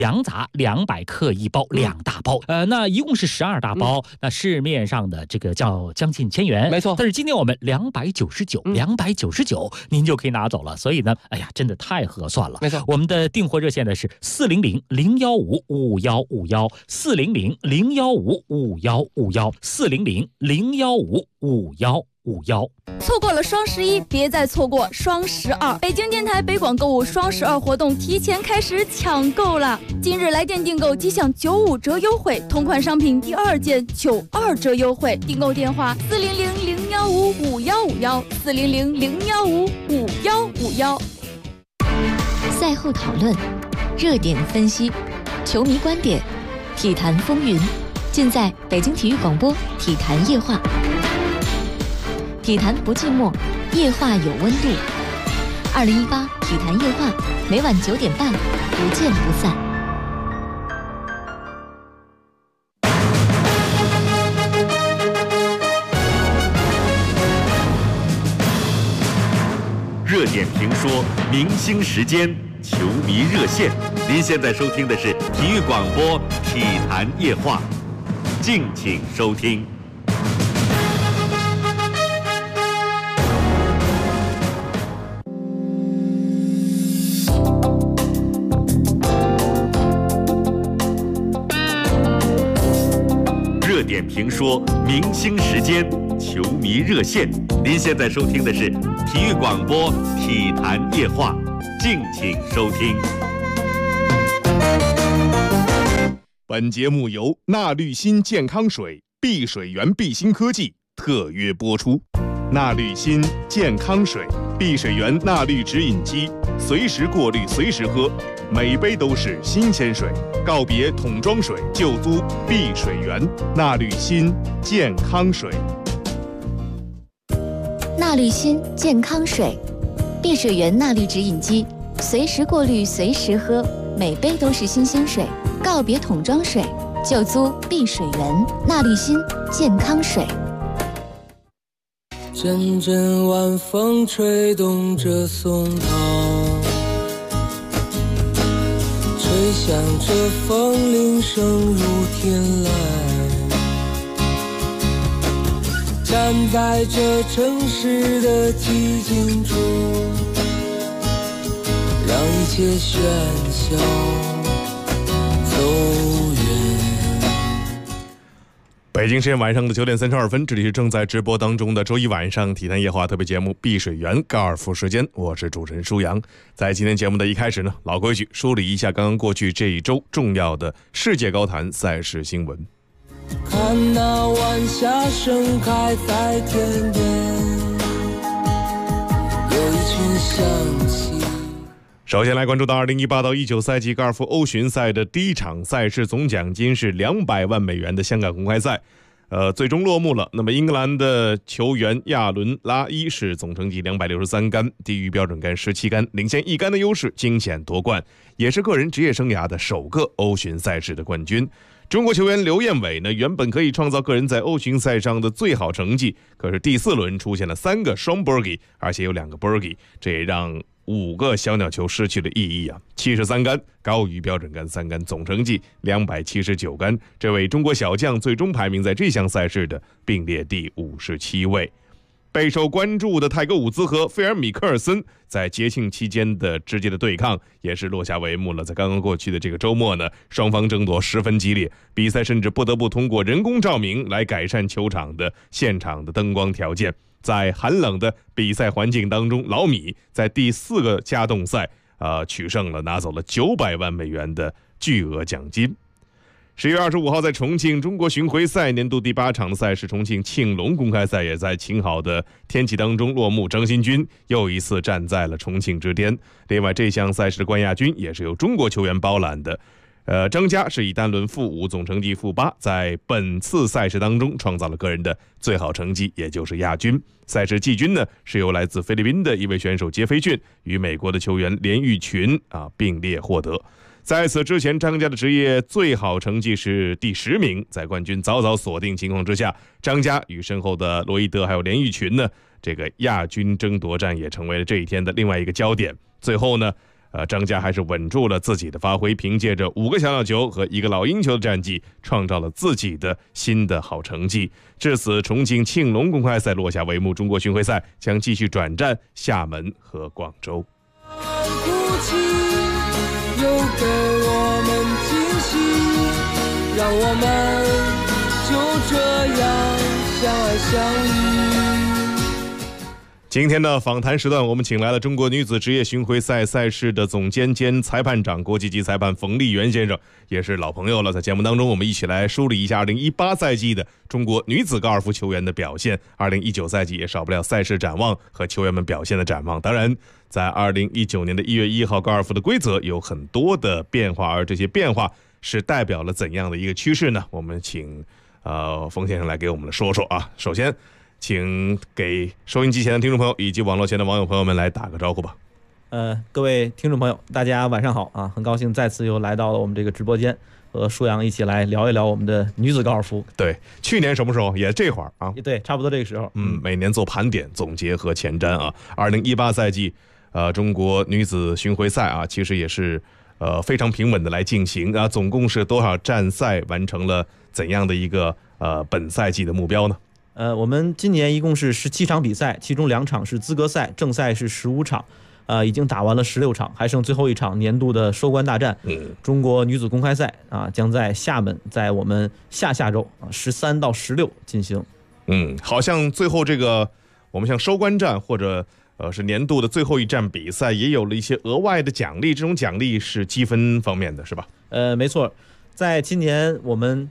羊杂200克一包，2大包。那一共是12大包。那市面上的这个叫将近1000元， 没错。 但是今天我们299，299您就可以拿走了。所以呢，哎呀，真的太合算了。 没错， 我们的订货热线呢是400-015-5151，400-015-5151，400-015-5151。 错过了双11，别再错过双12。北京电台北广购物双12活动提前开始抢购了，今日来电订购即享95折优惠，同款商品第2件92折优惠。订购电话400-015-5151，400-015-5151。 赛后讨论，热点分析，球迷观点，体坛风云，尽在北京体育广播体坛夜话。体坛不寂寞，夜话有温度。2018体坛夜话，每晚9点半，不见不散。 热点评说，明星时间，球迷热线。您现在收听的是体育广播体坛夜话，敬请收听。热点评说，明星时间，球迷热线。您现在收听的是体育广播体坛夜话，敬请收听。 本节目由纳滤新健康水、碧水源碧新科技特约播出。纳滤新健康水、碧水源纳滤直饮机，随时过滤，随时喝，每杯都是新鲜水。告别桶装水，就租碧水源。纳滤新健康水。 纳滤新健康水，碧水源纳滤直饮机，随时过滤，随时喝，每杯都是新鲜水。告别桶装水，就租碧水源。纳滤新健康水。 阵阵晚风吹动着松涛，吹响着风铃声如天籁，站在这城市的寂静中，让一切喧嚣走远。 北京时间晚上的9点32分，这里是正在直播当中的周一晚上体坛夜话特别节目《碧水源高尔夫时间》，我是主持人舒阳。在今天节目的一开始呢，老规矩梳理一下刚刚过去这一周重要的世界高坛赛事新闻。 看那晚霞盛开在天边，有一群向西。 首先来关注到2018到19赛季高尔夫欧巡赛的第一场赛事，总奖金是200万美元的香港公开赛，最终落幕了。那么英格兰的球员亚伦拉伊是总成绩263杆，低于标准杆17杆，领先1杆的优势惊险夺冠，也是个人职业生涯的首个欧巡赛事的冠军。中国球员刘彦伟呢，原本可以创造个人在欧巡赛上的最好成绩，可是第4轮出现了3个双 birdie， 而且有2个 birdie， 这也让5个小鸟球失去了意义啊！73杆高于标准杆3杆，总成绩279杆。这位中国小将最终排名在这项赛事的并列第57位。备受关注的泰格伍兹和菲尔米克尔森在节庆期间的直接的对抗也是落下帷幕了。在刚刚过去的这个周末呢，双方争夺十分激烈，比赛甚至不得不通过人工照明来改善球场的现场的灯光条件。在寒冷的比赛环境当中，老米在第4个加冻赛取胜了，拿走了900万美元的巨额奖金。10月25号在重庆中国巡回赛年度第8场的赛事，重庆庆隆公开赛也在晴好的天气当中落幕，张新军又一次站在了重庆之巅。另外这项赛事的冠亚军也是由中国球员包揽的，张家是以单轮负5，总成绩负8，在本次赛事当中创造了个人的最好成绩，也就是亚军。赛事季军呢是由来自菲律宾的一位选手杰斐逊与美国的球员连玉群并列获得。在此之前，张家的职业最好成绩是第10名，在冠军早早锁定情况之下，张家与身后的罗伊德还有连玉群呢，这个亚军争夺战也成为了这一天的另外一个焦点。最后呢张家还是稳住了自己的发挥，凭借着5个小鸟球和1个老鹰球的战绩，创造了自己的新的好成绩。至此，重庆庆隆公开赛落下帷幕，中国巡回赛将继续转战厦门和广州。 哭泣又给我们惊喜，让我们就这样相爱相依。 今天的访谈时段，我们请来了中国女子职业巡回赛赛事的总监兼裁判长、国际级裁判冯丽媛先生，也是老朋友了。在节目当中，我们一起来梳理一下2018赛季的中国女子高尔夫球员的表现。2019赛季也少不了赛事展望和球员们表现的展望。当然，在2019年的1月1号，高尔夫的规则有很多的变化，而这些变化是代表了怎样的一个趋势呢？我们请冯先生来给我们说说啊。首先，请给收音机前的听众朋友以及网络前的网友朋友们来打个招呼吧。 各位听众朋友，大家晚上好啊！很高兴再次又来到了我们这个直播间，和舒阳一起来聊一聊我们的女子高尔夫。 对，去年什么时候？也这会儿啊？ 对，差不多这个时候。 每年做盘点、总结和前瞻啊。2018赛季，中国女子巡回赛啊，其实也是非常平稳的来进行啊。总共是多少站赛完成了怎样的一个本赛季的目标呢？ 我们今年一共是17场比赛，其中2场是资格赛，正赛是15场，已经打完了16场，还剩最后一场年度的收官大战。中国女子公开赛啊，将在厦门，在我们下周13到16进行。 好像最后这个我们像收官战或者是年度的最后一站比赛，也有了一些额外的奖励，这种奖励是积分方面的，是吧？ 没错，在今年我们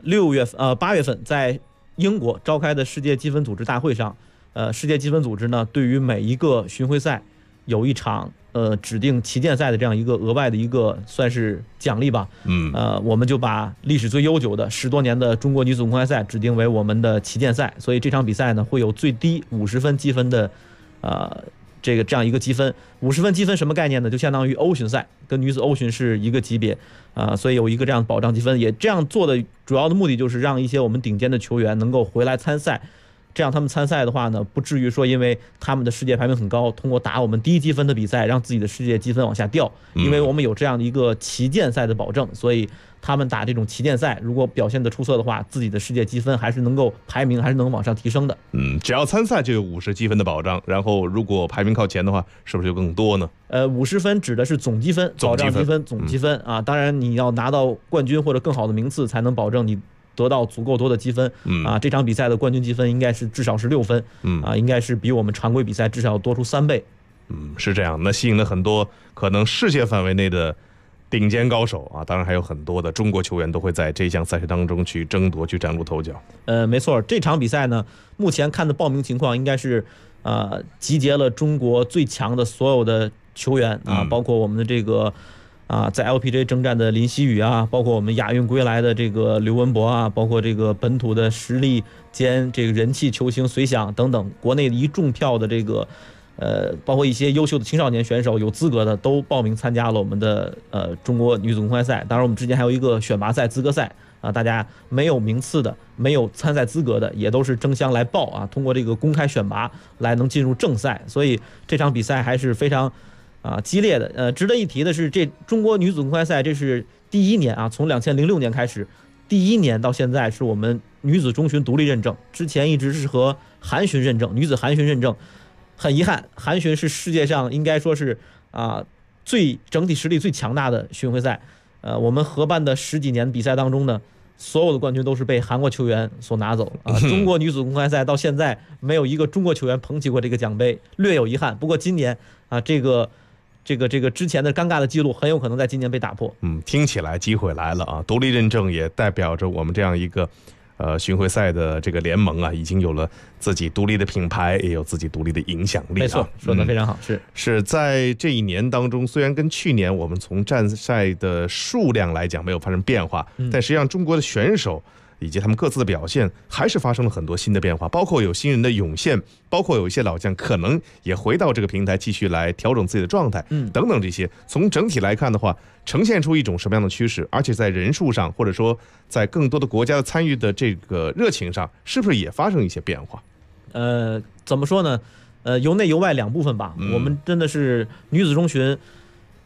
8月份在英国召开的世界积分组织大会上，世界积分组织呢，对于每一个巡回赛有一场指定旗舰赛的这样一个额外的一个算是奖励吧。我们就把历史最悠久的10多年的中国女子公开赛指定为我们的旗舰赛，所以这场比赛呢会有最低50分积分的这样一个积分。50分积分什么概念呢？就相当于欧巡赛，跟女子欧巡是一个级别所以有一个这样保障积分。也这样做的主要的目的就是让一些我们顶尖的球员能够回来参赛，这样他们参赛的话呢，不至于说因为他们的世界排名很高，通过打我们低积分的比赛让自己的世界积分往下掉。因为我们有这样的一个旗舰赛的保证，所以他们打这种旗舰赛如果表现得出色的话，自己的世界积分还是能够排名还是能往上提升的。 只要参赛就有50积分的保障，然后如果排名靠前的话，是不是就更多呢 ？50分指的是总积分，保障积分总积分啊。当然你要拿到冠军或者更好的名次，才能保证你得到足够多的积分。这场比赛的冠军积分应该是至少是6分。应该是比我们常规比赛至少要多出3倍。 是这样。那吸引了很多可能世界范围内的顶尖高手啊，当然还有很多的中国球员都会在这项赛事当中去争夺、去崭露头角。 没错，这场比赛呢，目前看的报名情况应该是集结了中国最强的所有的球员啊，包括我们的这个在 LPGA 征战的林希宇啊，包括我们亚运归来的这个刘文博啊，包括这个本土的实力兼这个人气球星随想等等，国内一众票的这个包括一些优秀的青少年选手，有资格的都报名参加了我们的中国女子公开赛。当然我们之前还有一个选拔赛、资格赛啊，大家没有名次的、没有参赛资格的，也都是争相来报啊，通过这个公开选拔来能进入正赛。所以这场比赛还是非常激烈的。值得一提的是，这中国女子公开赛这是第1年啊，从2006年开始，第1年到现在是我们女子中巡独立认证，之前一直是和韩巡认证，女子韩巡认证。很遗憾，韩巡是世界上应该说是最整体实力最强大的巡回赛。我们合办的10几年比赛当中呢，所有的冠军都是被韩国球员所拿走中国女子公开赛到现在没有一个中国球员捧起过这个奖杯，略有遗憾。不过今年这个之前的尴尬的记录很有可能在今年被打破。 听起来机会来了啊！独立认证也代表着我们这样一个巡回赛的这个联盟啊，已经有了自己独立的品牌，也有自己独立的影响力。 没错，说得非常好。 是在这一年当中，虽然跟去年我们从站赛的数量来讲没有发生变化，但实际上中国的选手以及他们各自的表现还是发生了很多新的变化，包括有新人的涌现，包括有一些老将可能也回到这个平台继续来调整自己的状态，等等这些。从整体来看的话，呈现出一种什么样的趋势，而且在人数上或者说在更多的国家的参与的这个热情上，是不是也发生一些变化？ 怎么说呢？由内由外2部分吧。我们真的是女子中巡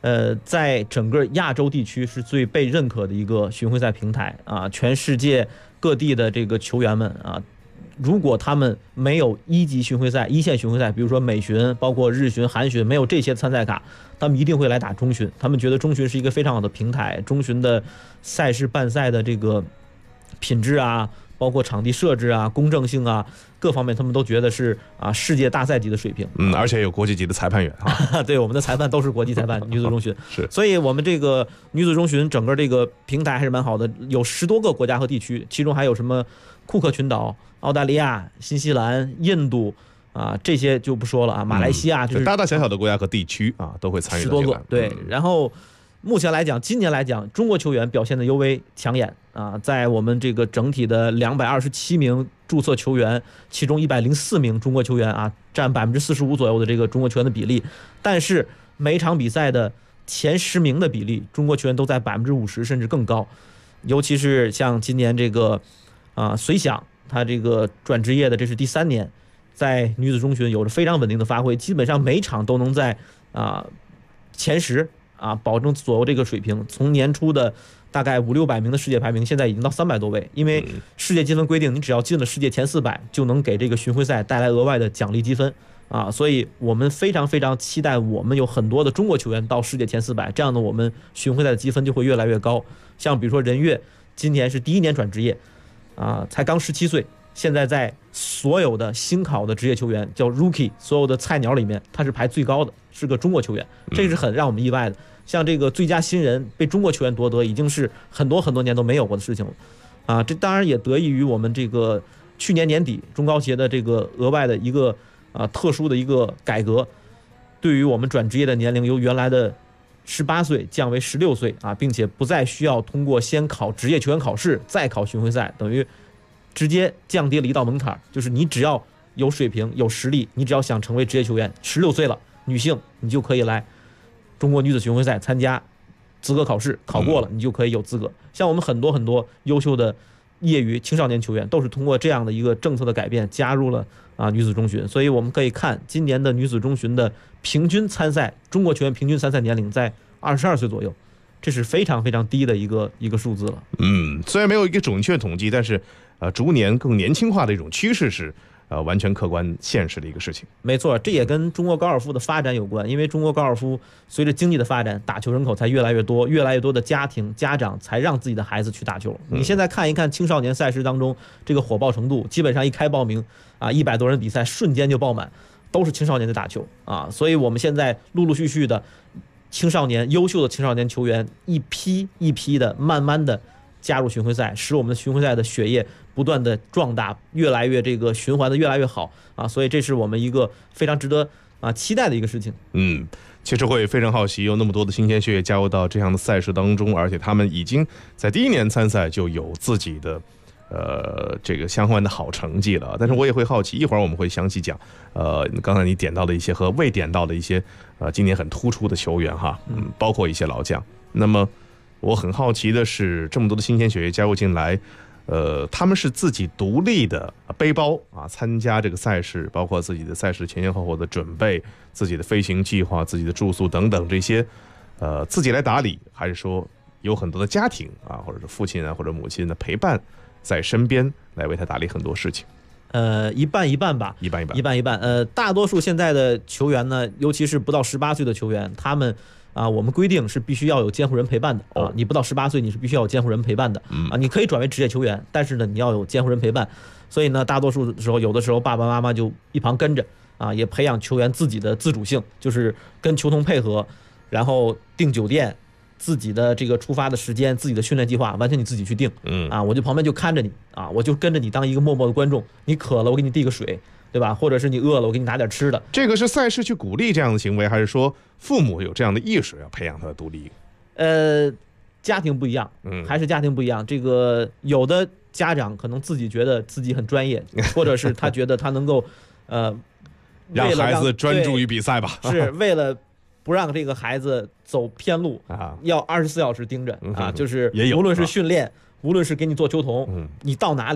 在整个亚洲地区是最被认可的一个巡回赛平台啊，全世界各地的这个球员们啊，如果他们没有一级巡回赛、一线巡回赛，比如说美巡、包括日巡、韩巡，没有这些参赛卡，他们一定会来打中巡。他们觉得中巡是一个非常好的平台，中巡的赛事办赛的这个品质啊，包括场地设置啊、公正性啊，各方面他们都觉得是世界大赛级的水平。 而且有国际级的裁判员啊。 对，我们的裁判都是国际裁判，女子中巡是。 所以我们这个女子中巡整个这个平台还是蛮好的，有10多个国家和地区，其中还有什么库克群岛、澳大利亚、新西兰、印度啊，这些就不说了啊，马来西亚，就是大大小小的国家和地区啊都会参与 10多个。对，然后目前来讲，今年来讲，中国球员表现的尤为抢眼啊，在我们这个整体的227名注册球员，其中104名中国球员啊，占45%左右的这个中国球员的比例。但是每场比赛的前10名的比例，中国球员都在50%甚至更高。尤其是像今年这个随想，他这个转职业的这是第3年，在女子中巡有着非常稳定的发挥，基本上每场都能在前10。保证左右这个水平，从年初的大概500-600名的世界排名，现在已经到300多位。因为世界积分规定，你只要进了世界前400，就能给这个巡回赛带来额外的奖励积分所以我们非常非常期待，我们有很多的中国球员到世界前400，这样的我们巡回赛的积分就会越来越高。像比如说任悦，今年是第1年转职业才刚17岁，现在在所有的新考的职业球员叫 Rookie， 所有的菜鸟里面他是排最高的，是个中国球员，这是很让我们意外的。像这个最佳新人被中国球员夺得，已经是很多年都没有过的事情了这当然也得益于我们这个去年年底中高协的这个额外的一个特殊的一个改革，对于我们转职业的年龄由原来的18岁降为16岁并且不再需要通过先考职业球员考试再考巡回赛，等于直接降低了一道门槛，就是你只要有水平有实力，你只要想成为职业球员，16岁了女性你就可以来中国女子巡回赛参加资格考试，考过了你就可以有资格。像我们很多优秀的业余青少年球员都是通过这样的一个政策的改变加入了女子中巡，所以我们可以看今年的女子中巡的平均参赛，中国球员平均参赛年龄在22岁左右，这是非常非常低的一个数字了。 虽然没有一个准确统计，但是逐年更年轻化的一种趋势是完全客观现实的一个事情。 没错，这也跟中国高尔夫的发展有关，因为中国高尔夫随着经济的发展，打球人口才越来越多，越来越多的家长才让自己的孩子去打球。你现在看一看青少年赛事当中这个火爆程度，基本上一开报名100多人比赛瞬间就爆满，都是青少年在打球所以我们现在陆陆续续的优秀的青少年球员一批一批的慢慢的加入巡回赛，使我们的巡回赛的血液不断的壮大，越来越这个循环的越来越好所以这是我们一个非常值得期待的一个事情。 其实会非常好奇，有那么多的新鲜血液加入到这样的赛事当中，而且他们已经在第1年参赛就有自己的这个相关的好成绩了。但是我也会好奇，一会儿我们会详细讲刚才你点到的一些和未点到的一些今年很突出的球员包括一些老将。那么我很好奇的是，这么多的新鲜血液加入进来，他们是自己独立的背包参加这个赛事，包括自己的赛事前后的准备，自己的飞行计划，自己的住宿等等这些自己来打理，还是说有很多的家庭或者是父亲或者母亲的陪伴在身边来为他打理很多事情？ 一半一半吧， 一半。 大多数现在的球员呢，尤其是不到18岁的球员，他们我们规定是必须要有监护人陪伴的你不到18岁，你是必须要有监护人陪伴的你可以转为职业球员，但是呢，你要有监护人陪伴。所以呢，大多数的时候，有的时候爸爸妈妈就一旁跟着也培养球员自己的自主性，就是跟球童配合，然后订酒店，自己的这个出发的时间，自己的训练计划，完全你自己去定我就旁边就看着你我就跟着你当一个默默的观众，你渴了我给你递个水，对吧？或者是你饿了我给你拿点吃的。 这个是赛事去鼓励这样的行为，还是说父母有这样的意识要培养他的独立？ 家庭不一样还是家庭不一样。这个有的家长可能自己觉得自己很专业或者是他觉得他能够让孩子专注于比赛吧， 是为了不让这个孩子走偏路要24小时盯着就是无论是训练，无论是给你做球童你到哪里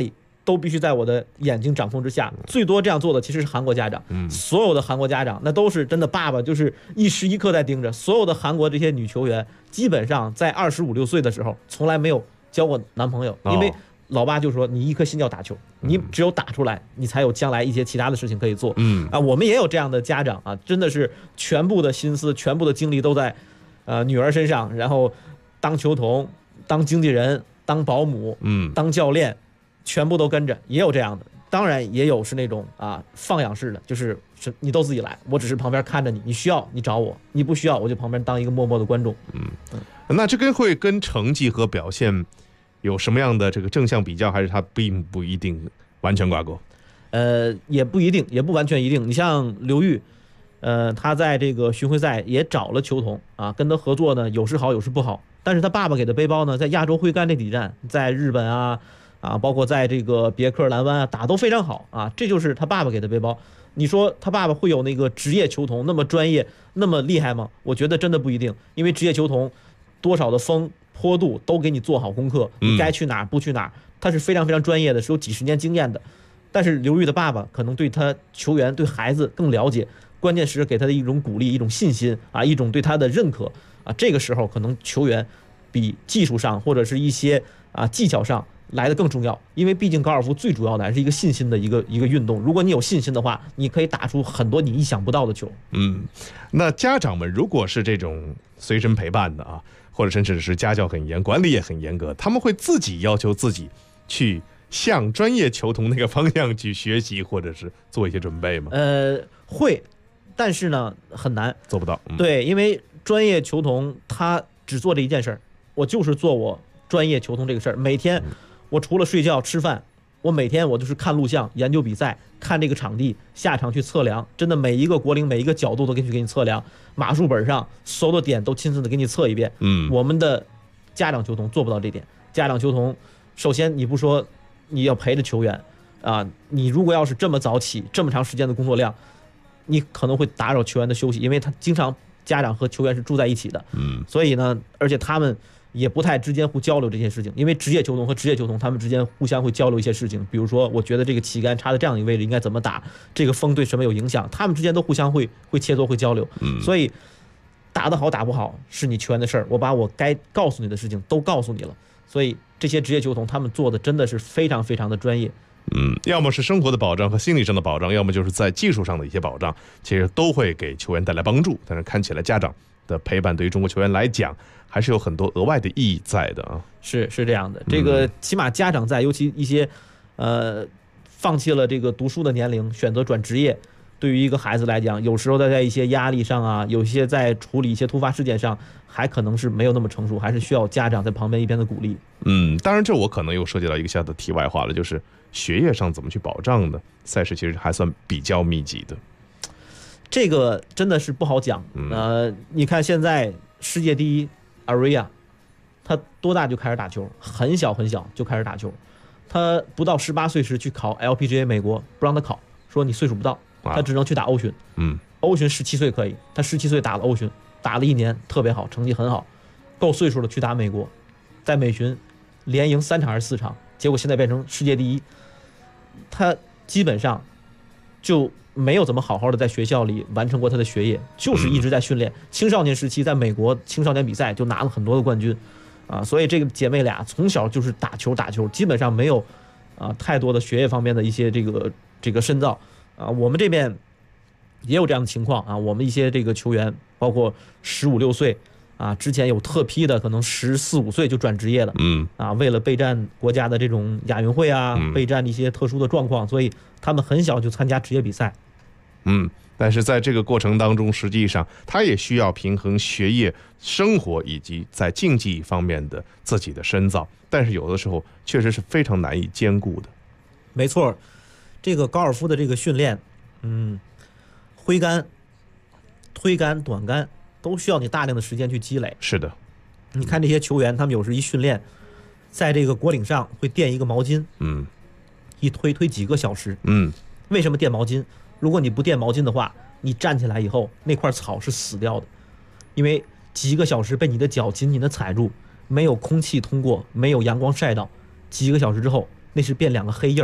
都必须在我的眼睛掌控之下。最多这样做的其实是韩国家长，所有的韩国家长那都是真的爸爸就是一时一刻在盯着。所有的韩国这些女球员，基本上在25、26岁的时候，从来没有交过男朋友，因为老爸就说你一颗心要打球，你只有打出来，你才有将来一些其他的事情可以做。我们也有这样的家长啊，真的是全部的心思、全部的精力都在女儿身上，然后当球童、当经纪人、当保姆、当教练。全部都跟着，也有这样的，当然也有是那种放养式的，就是你都自己来，我只是旁边看着你，你需要你找我，你不需要我就旁边当一个默默的观众。 那这会跟成绩和表现有什么样的这个正向比较，还是它并不一定完全挂钩？ 也不一定，也不完全一定。你像刘玉，他在这个巡回赛也找了球童啊，跟他合作呢，有时好有时不好，但是他爸爸给的背包呢，在亚洲挥杆这几站，在日本包括在这个别克蓝湾打都非常好啊，这就是他爸爸给的背包。你说他爸爸会有那个职业球童那么专业那么厉害吗？我觉得真的不一定，因为职业球童多少的风坡度都给你做好功课，你该去哪儿不去哪儿，他是非常非常专业的，是有几十年经验的。但是刘玉的爸爸可能对他球员对孩子更了解，关键是给他的一种鼓励、一种信心一种对他的认可这个时候可能球员比技术上或者是一些技巧上来的更重要，因为毕竟高尔夫最主要的还是一个信心的一个运动。如果你有信心的话，你可以打出很多你意想不到的球。 那家长们如果是这种随身陪伴的或者甚至是家教很严、管理也很严格，他们会自己要求自己去向专业球童那个方向去学习，或者是做一些准备吗？ 会，但是呢很难， 做不到。 对，因为专业球童他只做这一件事儿，我就是做我专业球童这个事儿，每天。我除了睡觉吃饭，我每天我就是看录像、研究比赛、看这个场地、下场去测量，真的每一个国龄、每一个角度都给你测量，码数本上所有的点都亲自的给你测一遍。我们的家长球童做不到这点。家长球童，首先你不说你要陪着球员你如果要是这么早起、这么长时间的工作量，你可能会打扰球员的休息，因为他经常家长和球员是住在一起的。所以呢，而且他们也不太之间互交流这些事情，因为职业球童和职业球童他们之间互相会交流一些事情，比如说我觉得这个旗杆插在这样一个位置应该怎么打，这个风对什么有影响，他们之间都互相会切磋会交流。所以打得好打不好是你球员的事儿，我把我该告诉你的事情都告诉你了。所以这些职业球童他们做的真的是非常非常的专业。 要么是生活的保障和心理上的保障，要么就是在技术上的一些保障，其实都会给球员带来帮助。但是看起来家长的陪伴对于中国球员来讲还是有很多额外的意义在的是这样的，这个起码家长在，尤其一些放弃了这个读书的年龄，选择转职业，对于一个孩子来讲，有时候在一些压力上有些在处理一些突发事件上，还可能是没有那么成熟，还是需要家长在旁边一边的鼓励。 当然这我可能又涉及到一个小的题外话了，就是学业上怎么去保障的，赛事其实还算比较密集的。 这个真的是不好讲。你看现在世界第一Aria， 他多大就开始打球？很小很小就开始打球。他不到18岁时去考 LPGA 美国，不让他考，说你岁数不到，他只能去打欧巡。欧巡17岁可以，他17岁打了欧巡，打了1年特别好，成绩很好，够岁数了去打美国，在美巡连赢3场还是4场，结果现在变成世界第一。他基本上就没有怎么好好的在学校里完成过他的学业，就是一直在训练。青少年时期在美国青少年比赛就拿了很多的冠军所以这个姐妹俩从小就是打球，基本上没有太多的学业方面的一些这个深造我们这边也有这样的情况我们一些这个球员包括15、16岁之前有特批的可能14、15岁就转职业了为了备战国家的这种亚运会备战一些特殊的状况，所以他们很小就参加职业比赛。 但是在这个过程当中，实际上他也需要平衡学业、生活以及在竞技方面的自己的深造，但是有的时候确实是非常难以兼顾的。 没错，这个高尔夫的这个训练，挥杆、推杆、短杆都需要你大量的时间去积累。 是的， 你看这些球员，他们有时一训练，在这个果岭上会垫一个毛巾，一推几个小时。为什么垫毛巾？如果你不垫毛巾的话，你站起来以后那块草是死掉的，因为几个小时被你的脚紧紧的踩住，没有空气通过，没有阳光晒到，几个小时之后那是变2个黑印儿，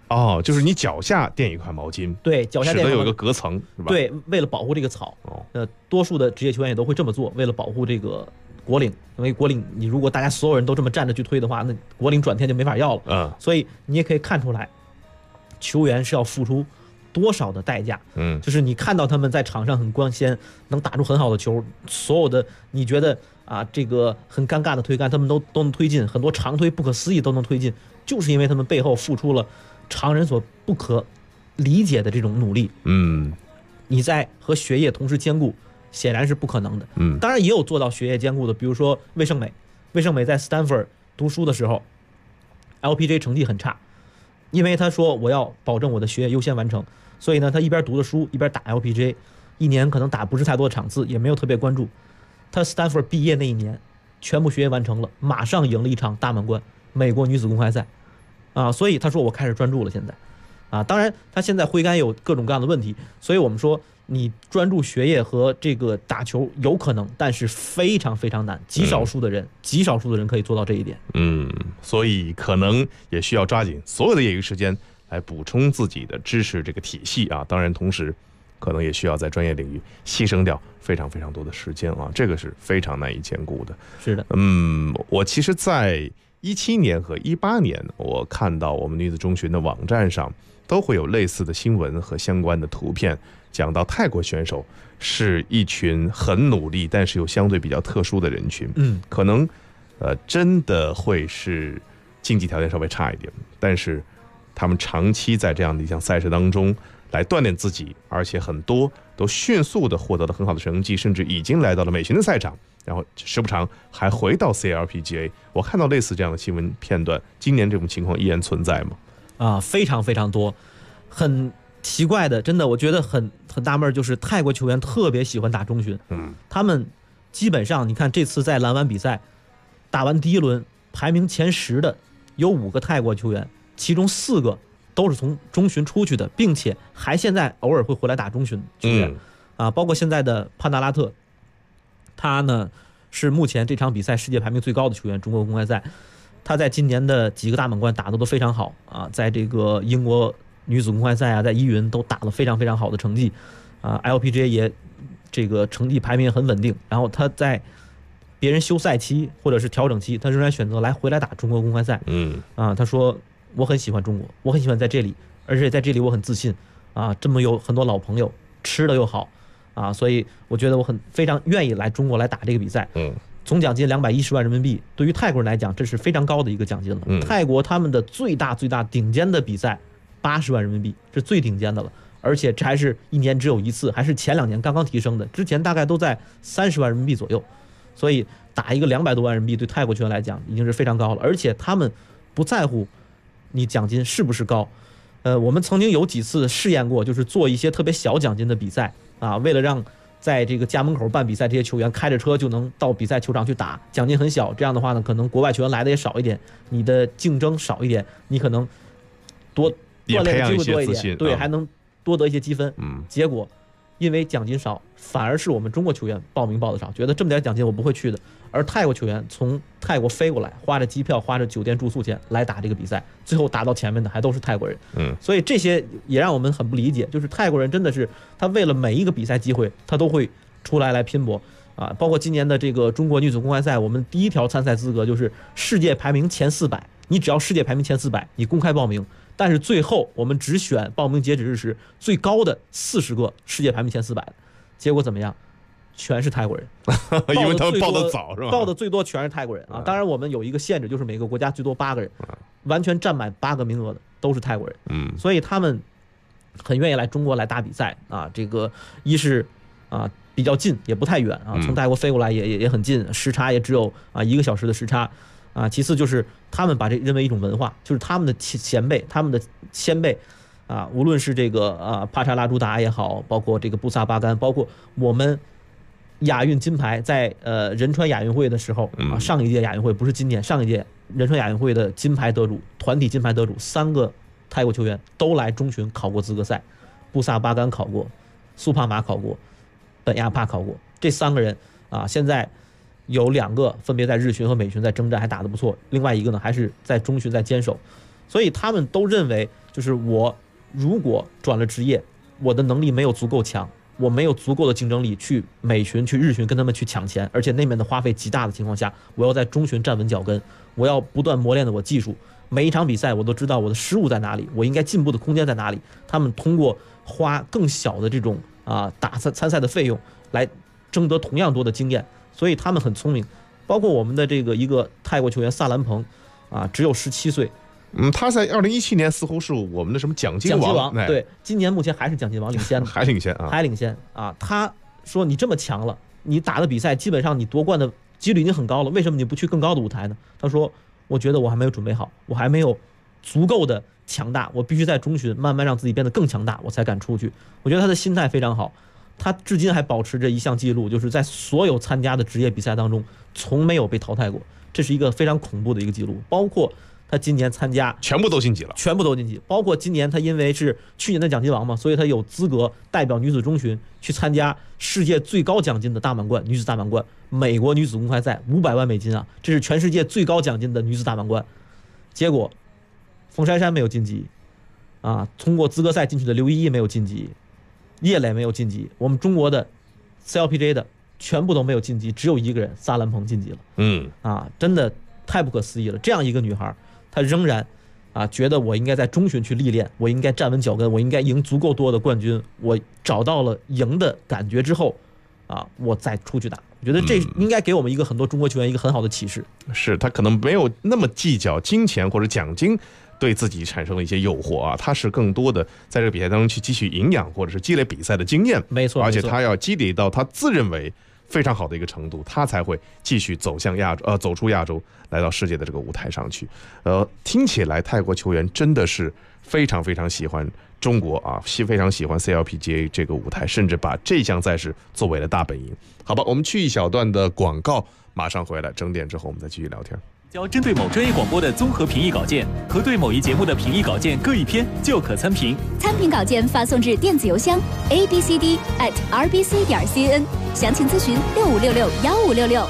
哦，就是你脚下垫一块毛巾， 对，脚下垫使得有一个隔层，是吧？ 对，为了保护这个草，多数的职业球员也都会这么做，为了保护这个果岭，因为果岭你如果大家所有人都这么站着去推的话，那果岭转天就没法要了。所以你也可以看出来，球员是要付出多少的代价。就是你看到他们在场上很光鲜，能打出很好的球，所有的你觉得这个很尴尬的推杆，他们都能推进，很多长推不可思议都能推进，就是因为他们背后付出了常人所不可理解的这种努力。你在和学业同时兼顾，显然是不可能的。当然也有做到学业兼顾的，比如说魏胜美在斯坦福读书的时候 ，LPGA 成绩很差，因为他说我要保证我的学业优先完成，所以呢，他一边读着书一边打 LPGA， 一年可能打不是太多的场次，也没有特别关注。他斯坦福毕业那一年，全部学业完成了，马上赢了一场大满贯，美国女子公开赛。所以他说我开始专注了现在。当然他现在挥杆有各种各样的问题，所以我们说你专注学业和这个打球有可能，但是非常非常难，极少数的人可以做到这一点。 所以可能也需要抓紧所有的业余时间来补充自己的知识这个体系啊。当然同时可能也需要在专业领域牺牲掉非常非常多的时间啊，这个是非常难以兼顾的。 是的。 我其实在17年和18年，我看到我们女子中学的网站上都会有类似的新闻和相关的图片，讲到泰国选手是一群很努力但是又相对比较特殊的人群。可能真的会是竞技条件稍微差一点，但是他们长期在这样的一项赛事当中来锻炼自己，而且很多都迅速的获得了很好的成绩，甚至已经来到了美巡的赛场，然后时不常还回到 CLPGA。 我看到类似这样的新闻片段，今年这种情况依然存在吗？ 非常非常多。很奇怪的，真的我觉得很纳闷，就是泰国球员特别喜欢打中巡。他们基本上你看这次在蓝湾比赛打完第一轮，排名前10的有5个泰国球员，其中4个都是从中巡出去的，并且还现在偶尔会回来打中巡球员。包括现在的潘达拉特，他呢是目前这场比赛世界排名最高的球员，中国公开赛他在今年的几个大满贯打得都非常好在这个英国女子公开赛在依云都打了非常非常好的成绩LPGA 也这个成绩排名很稳定。然后他在别人休赛期或者是调整期，他仍然选择回来打中国公开赛。他说我很喜欢中国，我很喜欢在这里，而且在这里我很自信这么有很多老朋友，吃的又好所以我觉得我非常愿意来中国来打这个比赛。总奖金210万人民币，对于泰国人来讲，这是非常高的一个奖金了。泰国他们的最大顶尖的比赛80万人民币，是最顶尖的了，而且这还是一年只有一次，还是前2年刚刚提升的，之前大概都在30万人民币左右。所以打一个200多万人民币，对泰国球员来讲已经是非常高了，而且他们不在乎你奖金是不是高。我们曾经有几次试验过，就是做一些特别小奖金的比赛为了让在这个家门口办比赛这些球员开着车就能到比赛球场去打，奖金很小，这样的话呢，可能国外球员来的也少一点，你的竞争少一点，你可能多锻炼的机会多一点，对，还能多得一些积分。结果因为奖金少，反而是我们中国球员报名报的少，觉得这么点奖金我不会去的。而泰国球员从泰国飞过来，花着机票花着酒店住宿钱来打这个比赛，最后打到前面的还都是泰国人。所以这些也让我们很不理解，就是泰国人真的是他为了每一个比赛机会他都会出来拼搏包括今年的这个中国女子公开赛，我们第一条参赛资格就是世界排名前400，你只要世界排名前400你公开报名，但是最后我们只选报名截止日时最高的40个世界排名前400的，结果怎么样？全是泰国人。 因为他们报的早是吧？ 报的最多全是泰国人当然我们有一个限制，就是每个国家最多8个人，完全占满8个名额的都是泰国人。所以他们很愿意来中国来打比赛这个一是比较近，也不太远从泰国飞过来也很近，时差也只有1个小时的时差其次就是他们把这认为一种文化，就是他们的前辈，他们的先辈无论是这个帕查拉朱达也好，包括这个布萨巴干，包括我们亚运金牌在仁川亚运会的时候上一届亚运会不是今年，上一届仁川亚运会的金牌得主，团体金牌得主3个泰国球员都来中巡考过资格赛，布萨巴干考过，苏帕马考过，本亚帕考过，这3个人现在有2个分别在日巡和美巡在征战，还打得不错，另外一个呢还是在中巡在坚守。所以他们都认为就是我如果转了职业，我的能力没有足够强，我没有足够的竞争力去美巡去日巡跟他们去抢钱，而且那边的花费极大的情况下，我要在中巡站稳脚跟，我要不断磨练的我技术，每一场比赛我都知道我的失误在哪里，我应该进步的空间在哪里。他们通过花更小的这种参赛的费用来争得同样多的经验，所以他们很聪明。包括我们的这个一个泰国球员萨兰蓬只有17岁。 他在2017年似乎是我们的什么奖金王， 对，今年目前还是奖金王领先的， 还领先啊！他说你这么强了，你打的比赛基本上你夺冠的几率已经很高了，为什么你不去更高的舞台呢？他说，我觉得我还没有准备好，我还没有足够的强大，我必须在中巡慢慢让自己变得更强大，我才敢出去。我觉得他的心态非常好，他至今还保持着一项记录，就是在所有参加的职业比赛当中从没有被淘汰过，这是一个非常恐怖的一个记录。包括他今年参加全部都晋级了， 包括今年他因为是去年的奖金王嘛，所以他有资格代表女子中巡去参加世界最高奖金的大满贯，女子大满贯，美国女子公开赛500万美金啊，这是全世界最高奖金的女子大满贯。结果冯珊珊没有晋级通过资格赛进去的刘依依没有晋级，叶磊没有晋级，我们中国的 CLPJ 的全部都没有晋级，只有一个人萨兰蓬晋级了。真的太不可思议了，这样一个女孩她仍然觉得我应该在中巡去历练，我应该站稳脚跟，我应该赢足够多的冠军，我找到了赢的感觉之后我再出去打。我觉得这应该给我们一个很多中国球员一个很好的启示。 是他可能没有那么计较金钱或者奖金对自己产生了一些诱惑他是更多的在这个比赛当中去汲取营养或者是积累比赛的经验。 没错， 而且他要积累到他自认为非常好的一个程度，他才会继续走向走出亚洲，来到世界的这个舞台上去。听起来泰国球员真的是非常非常喜欢中国非常喜欢 CLPGA 这个舞台，甚至把这项赛事作为了大本营。好吧，我们去一小段的广告，马上回来，整点之后我们再继续聊天。 交针对某专业广播的综合评议稿件和对某一节目的评议稿件各一篇就可参评。 参评稿件发送至电子邮箱 abcd@rbc.cn， 详情咨询65661566。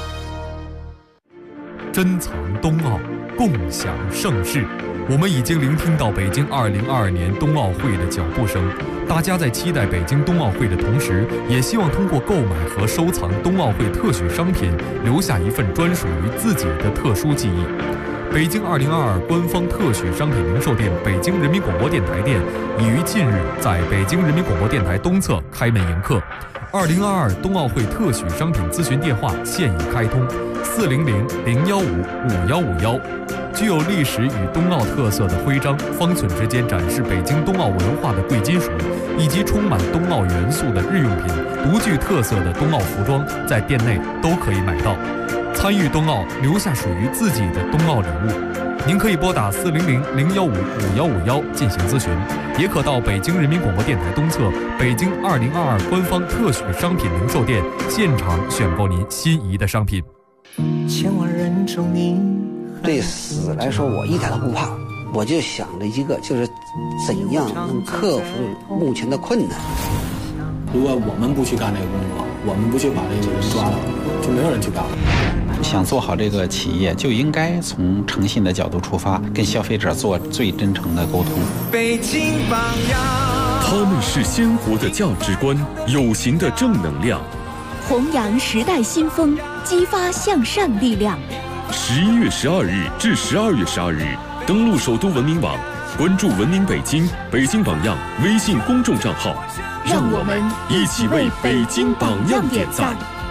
珍藏冬奥，共享盛世。我们已经聆听到北京2022年冬奥会的脚步声，大家在期待北京冬奥会的同时，也希望通过购买和收藏冬奥会特许商品，留下一份专属于自己的特殊记忆。北京2022官方特许商品零售店北京人民广播电台店已于近日在北京人民广播电台东侧开门迎客。2022冬奥会特许商品咨询电话现已开通，400-015-5151。具有历史与冬奥特色的徽章，方寸之间展示北京冬奥文化的贵金属，以及充满冬奥元素的日用品、独具特色的冬奥服装，在店内都可以买到。参与冬奥，留下属于自己的冬奥礼物。您可以拨打400-015-5151进行咨询，也可到北京人民广播电台东侧北京2022官方特许商品零售店现场选购您心仪的商品。 千万人中你对死来说我一点都不怕，我就想着一个，就是怎样能克服目前的困难。 如果我们不去干这个工作，我们不去把这个人抓了，就没有人去干了。 想做好这个企业，就应该从诚信的角度出发，跟消费者做最真诚的沟通。 北京榜样，他们是鲜活的价值观，有形的正能量， 弘扬时代新风，激发向善力量。 11月12日至12月12日，登录首都文明网，关注文明北京、北京榜样微信公众账号， 让我们一起为北京榜样点赞。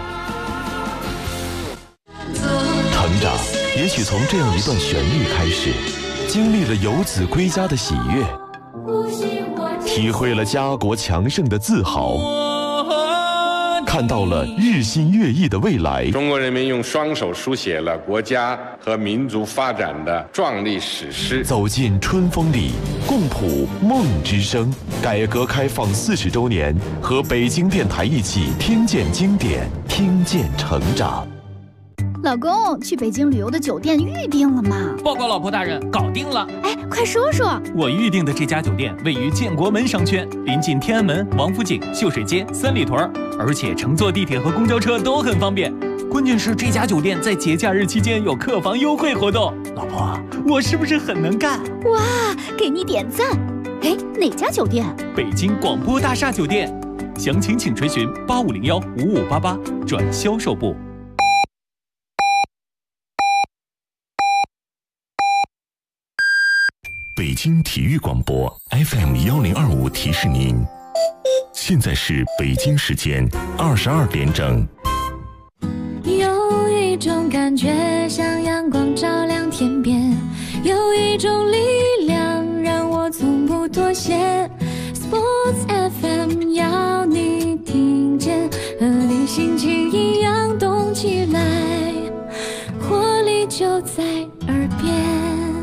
成长也许从这样一段旋律开始，经历了游子归家的喜悦，体会了家国强盛的自豪，看到了日新月异的未来。 中国人民用双手书写了国家和民族发展的壮丽史诗。 走进春风里，共谱梦之声。改革开放40周年，和北京电台一起听见经典，听见成长。 老公，去北京旅游的酒店预定了吗？ 报告老婆大人，搞定了。 哎，快说说。 我预定的这家酒店位于建国门商圈，临近天安门、王府井、秀水街、三里屯，而且乘坐地铁和公交车都很方便。关键是这家酒店在节假日期间有客房优惠活动。老婆，我是不是很能干？ 哇，给你点赞。 哎，哪家酒店？ 北京广播大厦酒店，详情请垂询8501-5588转销售部。 北京体育广播 FM1025提示您，现在是北京时间22点整。 有一种感觉像阳光照亮天边，有一种力量让我从不妥协。Sports FM 要你听见，和你心情一样动起来，活力就在耳边。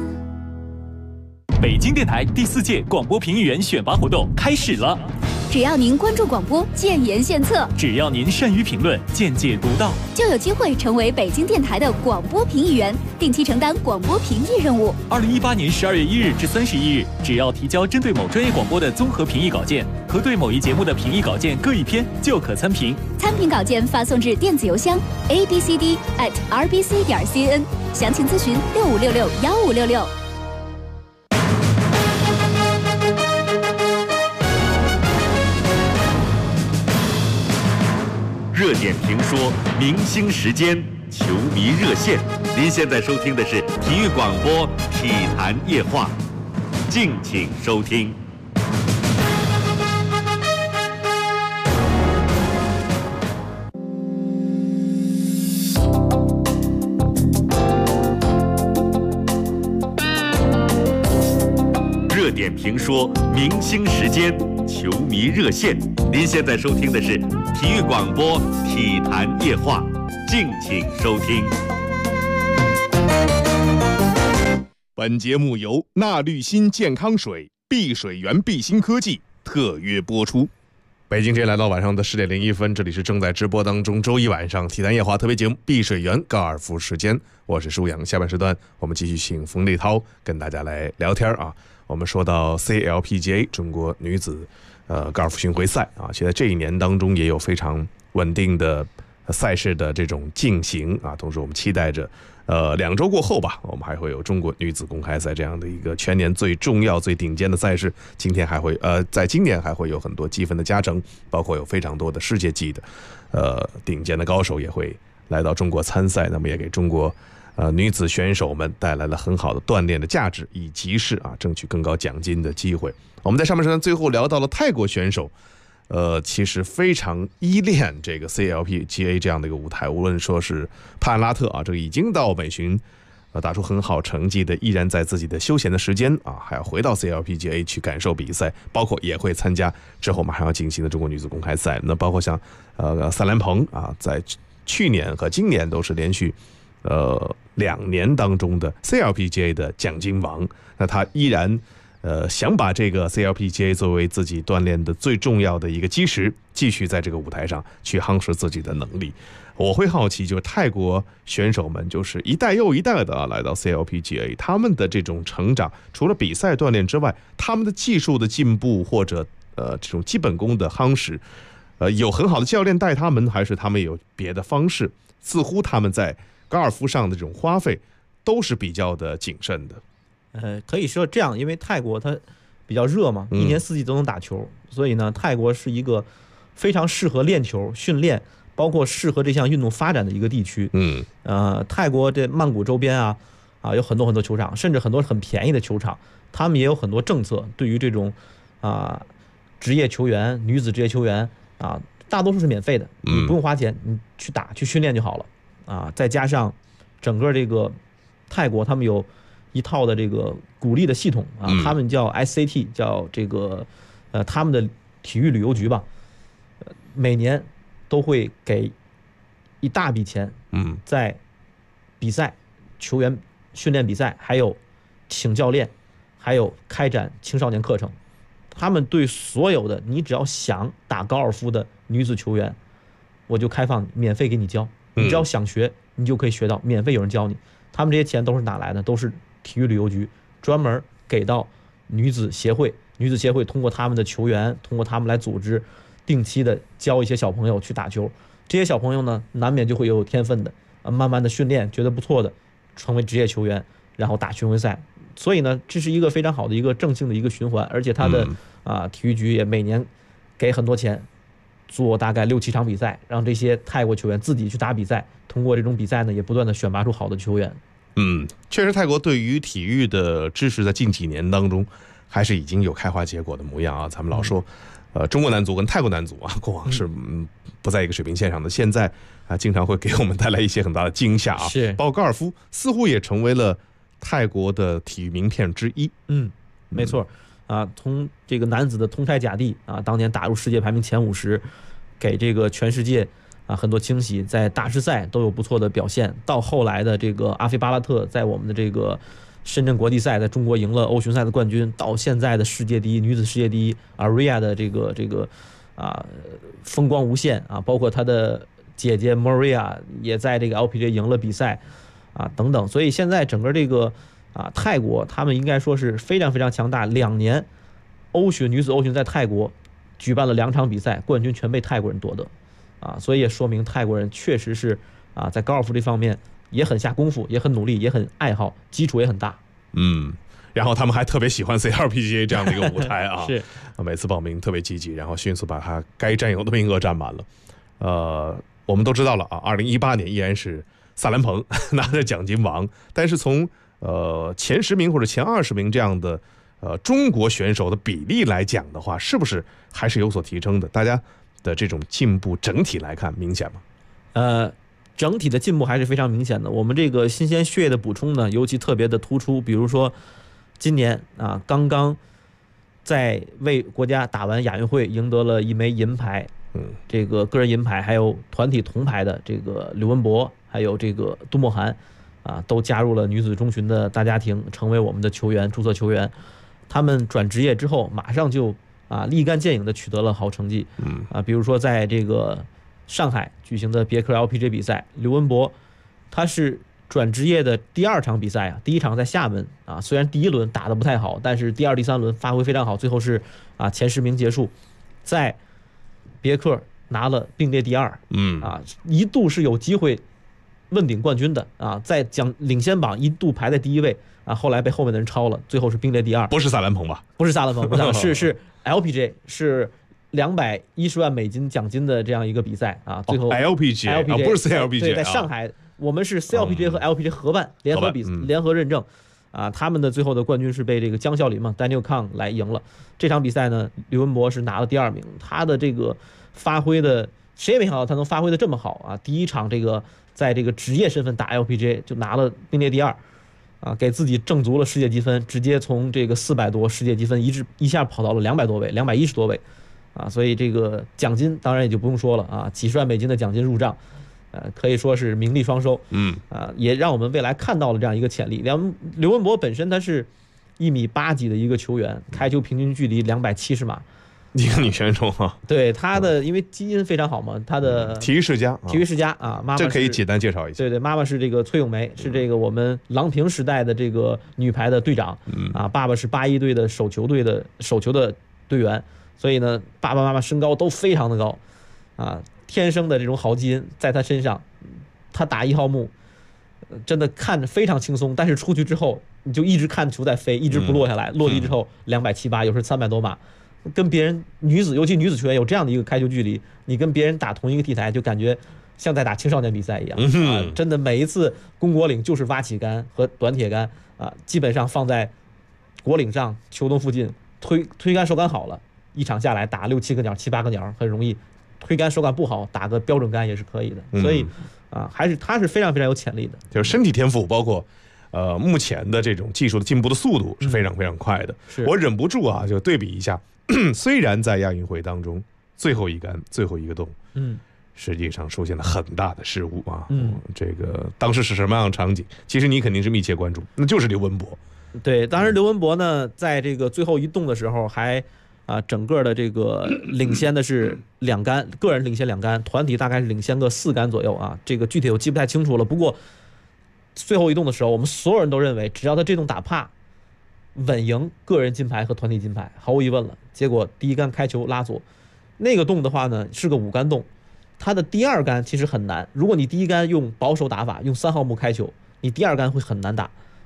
北京电台第4届广播评议员选拔活动开始了。 只要您关注广播，建言献策； 只要您善于评论，见解独到， 就有机会成为北京电台的广播评议员，定期承担广播评议任务。 2018年12月1日至31日，只要提交针对某专业广播的综合评议稿件和对某一节目的评议稿件各一篇，就可参评。 参评稿件发送至电子邮箱 abcd@rbc.cn， 详情咨询65661566。 热点评说，明星时间，球迷热线。您现在收听的是体育广播体坛夜话，敬请收听。热点评说，明星时间，球迷热线。您现在收听的是体育广播体坛夜话，敬请收听。 本节目由纳绿新健康水、碧水源碧新科技特约播出。北京时间来到晚上的10点01分，这里是正在直播当中周一晚上体坛夜话特别节目碧水源高尔夫时间，我是舒阳。下半时段我们继续请冯立涛跟大家来聊天啊。我们说到 CLPGA 中国女子高尔夫巡回赛啊，现在这一年当中也有非常稳定的赛事的这种进行啊，同时我们期待着2周过后吧，我们还会有中国女子公开赛这样的一个全年最重要最顶尖的赛事。在今年还会有很多积分的加成，包括有非常多的世界级的顶尖的高手也会来到中国参赛，那么也给中国女子选手们带来了很好的锻炼的价值，以及是争取更高奖金的机会。我们在上半时段最后聊到了泰国选手其实非常依恋这个 CLPGA 这样的一个舞台，无论说是帕安拉特这个已经到美巡打出很好成绩的，依然在自己的休闲的时间还要回到 CLPGA 去感受比赛，包括也会参加之后马上要进行的中国女子公开赛。那包括像萨兰鹏在去年和今年都是连续2年当中的 CLPGA 的奖金王，那他依然想把这个 CLPGA 作为自己锻炼的最重要的一个基石，继续在这个舞台上去夯实自己的能力。我会好奇，就是泰国选手们就是一代又一代的来到 CLPGA， 他们的这种成长，除了比赛锻炼之外，他们的技术的进步或者这种基本功的夯实，有很好的教练带他们，还是他们有别的方式？似乎他们在高尔夫上的这种花费都是比较的谨慎的。 可以说这样，因为泰国它比较热嘛，一年四季都能打球，所以呢，泰国是一个非常适合练球、训练，包括适合这项运动发展的一个地区。泰国这曼谷周边有很多很多球场，甚至很多很便宜的球场，他们也有很多政策，对于这种职业球员、女子职业球员大多数是免费的，你不用花钱，你去打去训练就好了再加上整个这个泰国他们有一套的这个鼓励的系统他们叫 SCT， 叫这个他们的体育旅游局吧，每年都会给一大笔钱在比赛、球员训练比赛，还有请教练，还有开展青少年课程。他们对所有的你只要想打高尔夫的女子球员，我就开放免费给你教，你只要想学你就可以学到，免费有人教你。他们这些钱都是哪来的？都是体育旅游局专门给到女子协会，女子协会通过他们的球员，通过他们来组织定期的教一些小朋友去打球。这些小朋友呢，难免就会有天分的慢慢的训练，觉得不错的成为职业球员，然后打巡回赛， 所以呢，这是一个非常好的一个正性的一个循环，而且它的体育局也每年给很多钱，做大概6、7场比赛，让这些泰国球员自己去打比赛，通过这种比赛呢，也不断的选拔出好的球员。 确实，泰国对于体育的支持在近几年当中还是已经有开花结果的模样啊。咱们老说，中国男足跟泰国男足啊，过往是不在一个水平线上的，现在啊，经常会给我们带来一些很大的惊吓啊。 是， 包括高尔夫似乎也成为了泰国的体育名片之一。 没错啊，从这个男子的通差甲第啊，当年打入世界排名前50，给这个全世界啊很多惊喜，在大师赛都有不错的表现。到后来的这个阿菲巴拉特在我们的这个深圳国际赛在中国赢了欧巡赛的冠军，到现在的世界第一，女子世界第一Aria的这个风光无限啊，包括她的姐姐 Maria 也在这个 LPGA 赢了比赛啊等等。所以现在整个这个泰国他们应该说是非常非常强大。2年女子欧巡在泰国举办了2场比赛，冠军全被泰国人夺得啊，所以也说明泰国人确实是在高尔夫这方面也很下功夫，也很努力，也很爱好，基础也很大。 然后他们还特别喜欢 CLPGA 这样的一个舞台啊， 是每次报名特别积极，然后迅速把他该占有的名额占满了。我们都知道了啊，2018年依然是萨兰蓬拿着奖金王，但是从前10名或者前20名这样的中国选手的比例来讲的话，是不是还是有所提升的？大家的这种进步整体来看明显吗？ 整体的进步还是非常明显的。我们这个新鲜血液的补充呢，尤其特别的突出。比如说，今年刚刚在为国家打完亚运会，赢得了1枚银牌，这个个人银牌，还有团体铜牌的这个刘文博，还有这个杜默涵，都加入了女子中巡的大家庭，成为我们的球员，注册球员。他们转职业之后，马上就立竿见影的取得了好成绩。比如说在这个上海举行的别克 LPGA 比赛，刘文博他是转职业的第2场比赛啊，第1场在厦门虽然第1轮打得不太好，但是第2、第3轮发挥非常好，最后是前10名结束，在别克拿了并列第2，一度是有机会问鼎冠军的在领先榜一度排在第1位后来被后面的人超了，最后是并列第2。 不是萨兰蓬吧？ 不是萨兰蓬，是 LPGA， 是210万美金奖金的这样一个比赛最后 LPGA 不是 CLPGA。 对，在上海我们是 CLPGA 和 LPGA 合办联合认证他们的最后的冠军是被这个江孝林嘛 Daniel Kang 来赢了。这场比赛呢，刘文博是拿了第2名，他的这个发挥的谁也没想到他能发挥的这么好第1场这个在这个职业身份打 LPGA 就拿了并列第2给自己挣足了世界积分，直接从这个400多世界积分一下跑到了200多位，210多位所以这个奖金当然也就不用说了几十万美金的奖金入账，可以说是名利双收。也让我们未来看到了这样一个潜力。刘文博本身他是1.8米几的一个球员，开球平均距离270码， 一个女选手对他的因为基因非常好嘛，他的体育世家妈妈这可以简单介绍一下。 对，妈妈是这个崔咏梅，是这个我们郎平时代的这个女排的队长爸爸是81队的手球的队员。所以呢，爸爸妈妈身高都非常的高天生的这种好基因在他身上。他打1号木真的看着非常轻松，但是出去之后你就一直看球在飞，一直不落下来，落地之后278，有时300多码，跟别人尤其女子球员有这样的一个开球距离，你跟别人打同一个 T 台就感觉像在打青少年比赛一样真的每一次攻国岭就是挖起杆和短铁杆基本上放在国岭上球洞附近，推杆手感好了，一场下来打6、7个鸟、7、8个鸟很容易，推杆手感不好打个标准杆也是可以的。所以他是非常非常有潜力的， 就是身体天赋，包括目前的这种技术的进步的速度是非常非常快的。我忍不住就对比一下，虽然在亚运会当中最后一杆最后一个洞实际上出现了很大的失误这个当时是什么样的场景？其实你肯定是密切关注，那就是刘文博。 对，当时刘文博呢，在这个最后一洞的时候还整个的这个领先的是2杆，个人领先2杆，团体大概是领先个4杆左右这个具体我记不太清楚了。不过最后一洞的时候，我们所有人都认为只要他这洞打帕，稳赢个人金牌和团体金牌，毫无疑问了。结果第1杆开球拉左，那个洞的话呢是个5杆洞，它的第2杆其实很难。如果你第1杆用保守打法，用3号木开球，你第2杆会很难打。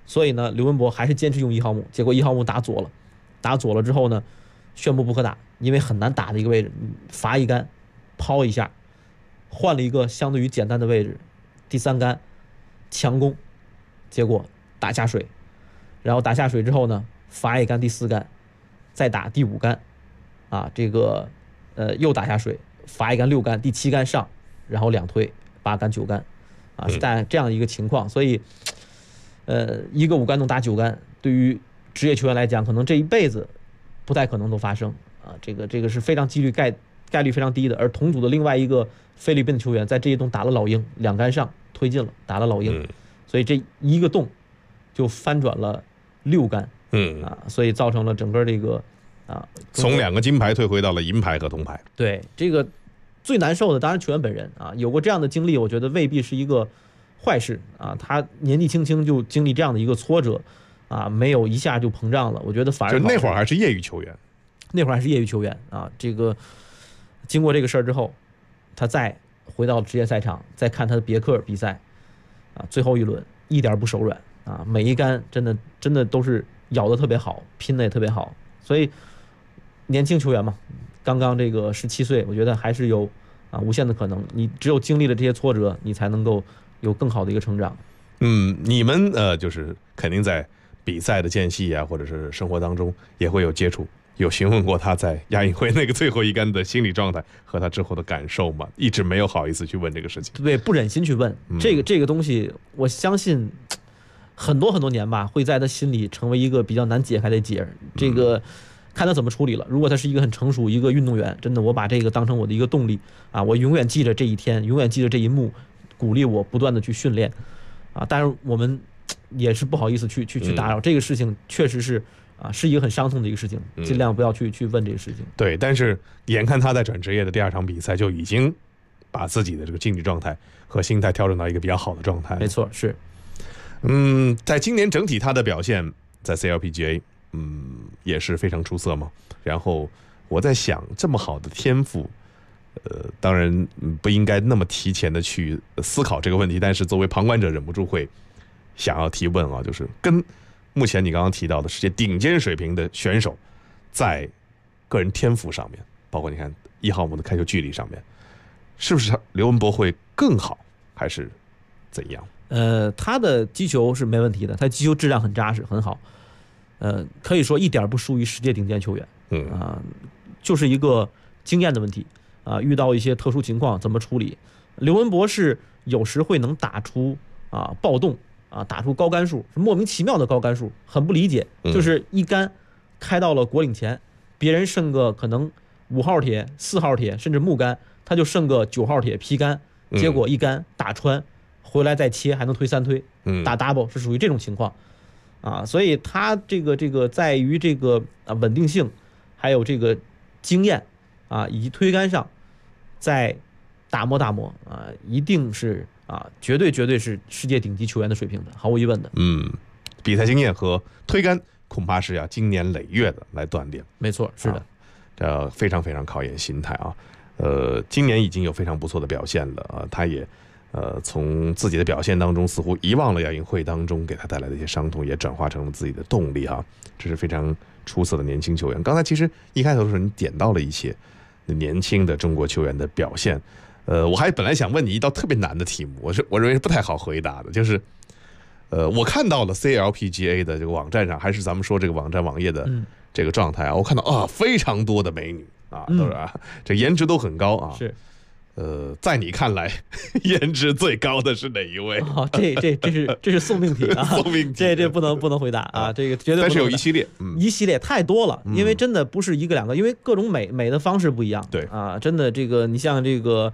所以呢，刘文博还是坚持用1号木，结果1号木打左了，打左了之后呢，宣布不可打，因为很难打的一个位置，罚一杆，抛一下，换了一个相对于简单的位置，第3杆强攻，结果打下水，然后打下水之后呢，罚一杆第4杆，再打第5杆，啊，这个又打下水，罚一杆6杆，第7杆上，然后2推8杆9杆，啊，是这样一个情况，所以。一个5杆能打9杆，对于职业球员来讲，可能这一辈子不太可能都发生啊。这个是非常几率概率非常低的。而同组的另外一个菲律宾的球员在这一洞打了老鹰，2杆上推进了，打了老鹰，所以这一个洞就翻转了6杆，所以造成了整个这个从2个金牌退回到了银牌和铜牌。 对，这个最难受的当然球员本人啊，有过这样的经历，我觉得未必是一个坏事啊，他年纪轻轻就经历这样的一个挫折，啊，没有一下就膨胀了，我觉得反而就那会儿还是业余球员， 啊，这个经过这个事儿之后，他再回到职业赛场，再看他的别克比赛，啊，最后一轮一点不手软啊，每一杆真的都是咬得特别好，拼得也特别好，所以年轻球员嘛，刚刚这个17岁，我觉得还是有无限的可能，你只有经历了这些挫折，你才能够有更好的一个成长。 你们就是肯定在比赛的间隙啊，或者是生活当中也会有接触，有询问过他在亚运会那个最后一杆的心理状态和他之后的感受吗？一直没有好意思去问这个事情。 对，不忍心去问。这个东西，我相信很多年吧，会在他心里成为一个比较难解开的结。这个看他怎么处理了。如果他是一个很成熟一个运动员，真的我把这个当成我的一个动力啊，我永远记着这一天，永远记着这一幕。鼓励我不断的去训练，啊，但是我们也是不好意思去打扰，这个事情确实是是一个很伤痛的一个事情，尽量不要去问这个事情。 对，但是眼看他在转职业的第2场比赛就已经把自己的这个竞技状态和心态调整到一个比较好的状态。 没错，是。 在今年整体他的表现在 CLPGA，也是非常出色嘛。然后我在想，这么好的天赋。当然不应该那么提前的去思考这个问题，但是作为旁观者忍不住会想要提问啊，就是跟目前你刚刚提到的世界顶尖水平的选手，在个人天赋上面，包括你看1号木的开球距离上面，是不是刘文博会更好，还是怎样？ 他的击球是没问题的，他击球质量很扎实，很好，可以说一点不输于世界顶尖球员，就是一个经验的问题。遇到一些特殊情况怎么处理？刘文博是有时会能打出暴动打出高杆数，是莫名其妙的高杆数，很不理解。就是一杆开到了果岭前，别人剩个可能5号铁、4号铁，甚至木杆，他就剩个9号铁劈杆，结果一杆打穿，回来再切，还能推3推，打 double 是属于这种情况所以他这个在于这个稳定性，还有这个经验以及推杆上。在打磨一定是绝对是世界顶级球员的水平的，毫无疑问的。 比赛经验和推杆恐怕是要经年累月的来锻炼。 没错，是的， 这非常非常考验心态啊。今年已经有非常不错的表现了他也从自己的表现当中似乎遗忘了亚运会当中给他带来的一些伤痛，也转化成了自己的动力这是非常出色的年轻球员。刚才其实一开头的时候你点到了一些年轻的中国球员的表现，我还本来想问你一道特别难的题目，我认为是不太好回答的，就是我看到了 CLPGA 的这个网站上，还是咱们说这个网站网页的这个状态我看到非常多的美女都是这颜值都很高是。 在你看来，颜值最高的是哪一位？ 这是送命题送命题， 这不能回答这个绝对不能回答。 但是有一系列太多了，因为真的不是一个两个，因为各种美的方式不一样。 对真的这个你像这个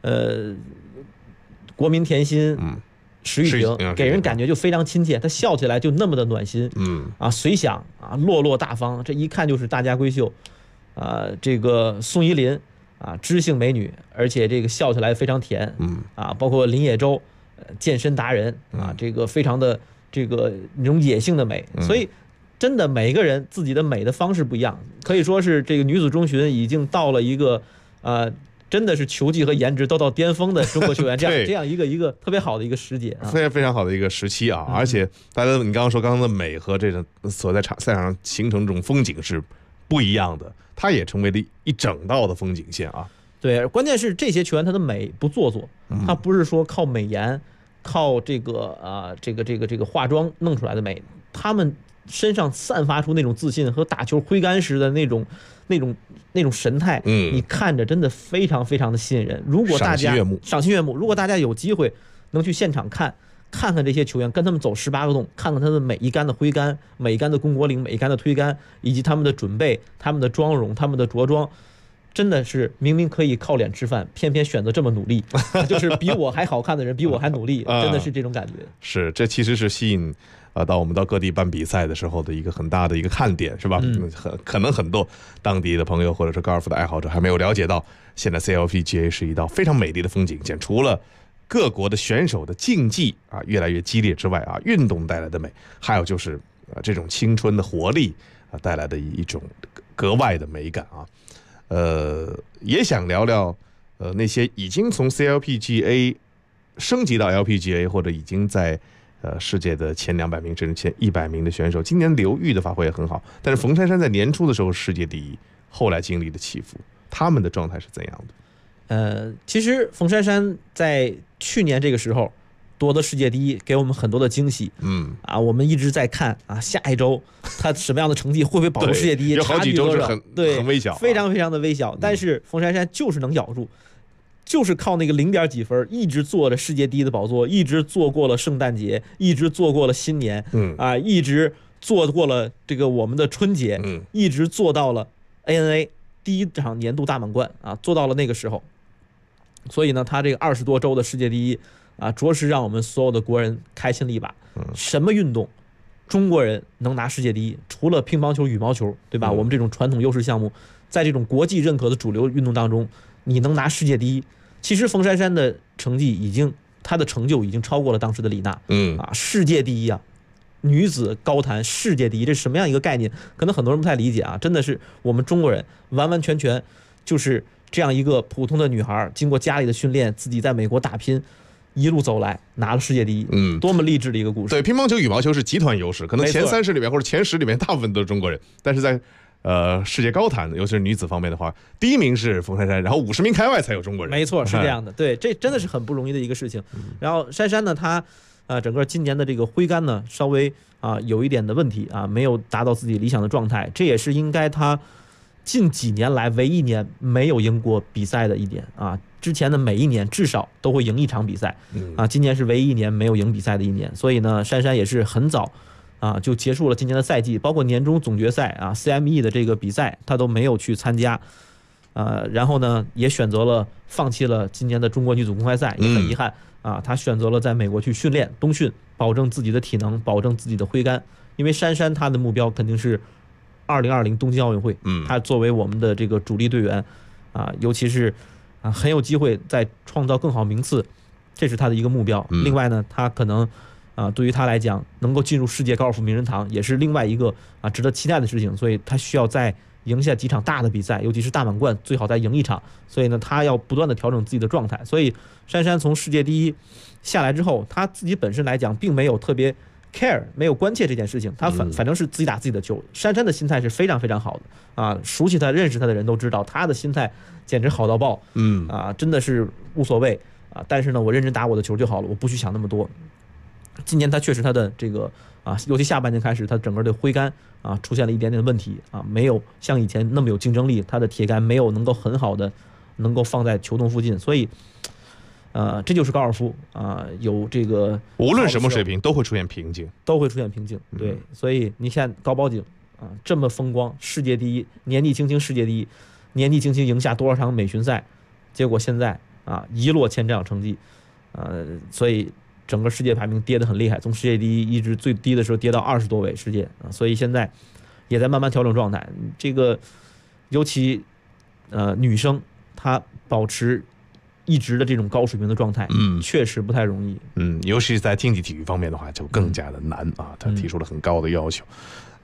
国民甜心，石玉萍给人感觉就非常亲切，她笑起来就那么的暖心，随想落落大方，这一看就是大家闺秀这个宋依林。知性美女，而且这个笑起来非常甜，包括林野洲，健身达人这个非常的这个那种野性的美，所以真的每个人自己的美的方式不一样，可以说是这个女子中旬已经到了一个真的是球技和颜值都到巅峰的中国球员，这样一个特别好的一个时节啊， 非常好的一个时期啊！而且大家你刚刚说刚刚的美和这种所在赛场上形成这种风景是不一样的，它也成为了一整道的风景线啊。 对，关键是这些球员他的美不做作，他不是说靠美颜、靠这个化妆弄出来的美，他们身上散发出那种自信和打球挥杆时的那种神态，你看着真的非常非常的吸引人。如果大家赏心悦目，如果大家有机会能去现场看看这些球员，跟他们走18个洞，看看他的每一杆的挥杆、每一杆的肱果岭、每一杆的推杆，以及他们的准备、他们的妆容、他们的着装，真的是明明可以靠脸吃饭，偏偏选择这么努力，就是比我还好看的人比我还努力，真的是这种感觉。 是，这其实是吸引到我们到各地办比赛的时候的一个很大的一个看点，是吧？可能很多当地的朋友或者是高尔夫的爱好者还没有了解到，现在 CLPGA 是一道非常美丽的风景线。除了各国的选手的竞技越来越激烈之外运动带来的美，还有就是这种青春的活力带来的一种格外的美感啊。也想聊聊那些已经从 CLPGA 升级到 LPGA 或者已经在世界的前200名甚至前100名的选手。今年刘玉的发挥也很好，但是冯珊珊在年初的时候世界第一，后来经历了起伏，他们的状态是怎样的？其实冯珊珊在去年这个时候夺得世界第一，给我们很多的惊喜。我们一直在看下一周他什么样的成绩，会不会保住世界第一？ 有好几周是很微小， 非常非常的微小。但是冯珊珊就是能咬住，就是靠那个0点几分，一直坐着世界第一的宝座，一直做过了圣诞节，一直做过了新年，一直做过了这个我们的春节，一直做到了 ANA 第1场年度大满贯做到了那个时候。所以呢，他这个20多周的世界第一着实让我们所有的国人开心了一把。什么运动中国人能拿世界第一？除了乒乓球、羽毛球，对吧？我们这种传统优势项目，在这种国际认可的主流运动当中，你能拿世界第一，其实冯珊珊的成绩她的成就已经超过了当时的李娜。世界第一女子高坛世界第一，这是什么样一个概念？可能很多人不太理解真的是我们中国人完完全全就是这样一个普通的女孩，经过家里的训练，自己在美国打拼，一路走来拿了世界第一，多么励志的一个故事。 对，乒乓球、羽毛球是集团优势，可能前30里面或者前10里面大部分都是中国人，但是在世界高坛，尤其是女子方面的话，第1名是冯珊珊，然后50名开外才有中国人。 没错，是这样的。对，这真的是很不容易的一个事情。然后珊珊呢，她整个今年的这个挥杆呢，稍微有一点的问题没有达到自己理想的状态，这也是应该她近几年来唯一年没有赢过比赛的一点之前的每一年至少都会赢1场比赛今年是唯一一年没有赢比赛的一年。所以呢，珊珊也是很早就结束了今年的赛季，包括年终总决赛CME 的这个比赛他都没有去参加然后呢也选择了放弃了今年的中国女子公开赛，也很遗憾他选择了在美国去训练冬训，保证自己的体能，保证自己的挥杆。因为珊珊她的目标肯定是2020东京奥运会，他作为我们的这个主力队员尤其是很有机会再创造更好名次，这是他的一个目标。另外呢，他可能对于他来讲，能够进入世界高尔夫名人堂也是另外一个值得期待的事情。所以他需要再赢下几场大的比赛，尤其是大满贯，最好再赢1场。所以呢，他要不断的调整自己的状态。所以珊珊从世界第一下来之后，他自己本身来讲并没有特别care， 没有关切这件事情，他反正是自己打自己的球。珊珊的心态是非常非常好的熟悉他认识他的人都知道他的心态简直好到爆。真的是无所谓但是呢，我认真打我的球就好了，我不去想那么多。今年他确实他的这个尤其下半年开始，他整个的挥杆出现了一点点问题没有像以前那么有竞争力，他的铁杆没有能够很好的能够放在球洞附近。所以这就是高尔夫有这个无论什么水平都会出现瓶颈， 对，所以你看高宝井这么风光，世界第一，年纪轻轻世界第一，年纪轻轻赢下多少场美巡赛，结果现在一落千丈成绩所以整个世界排名跌得很厉害，从世界第一一直最低的时候跌到20多位世界所以现在也在慢慢调整状态。这个尤其女生她保持一直的这种高水平的状态确实不太容易。 尤其是在竞技体育方面的话就更加的难他提出了很高的要求。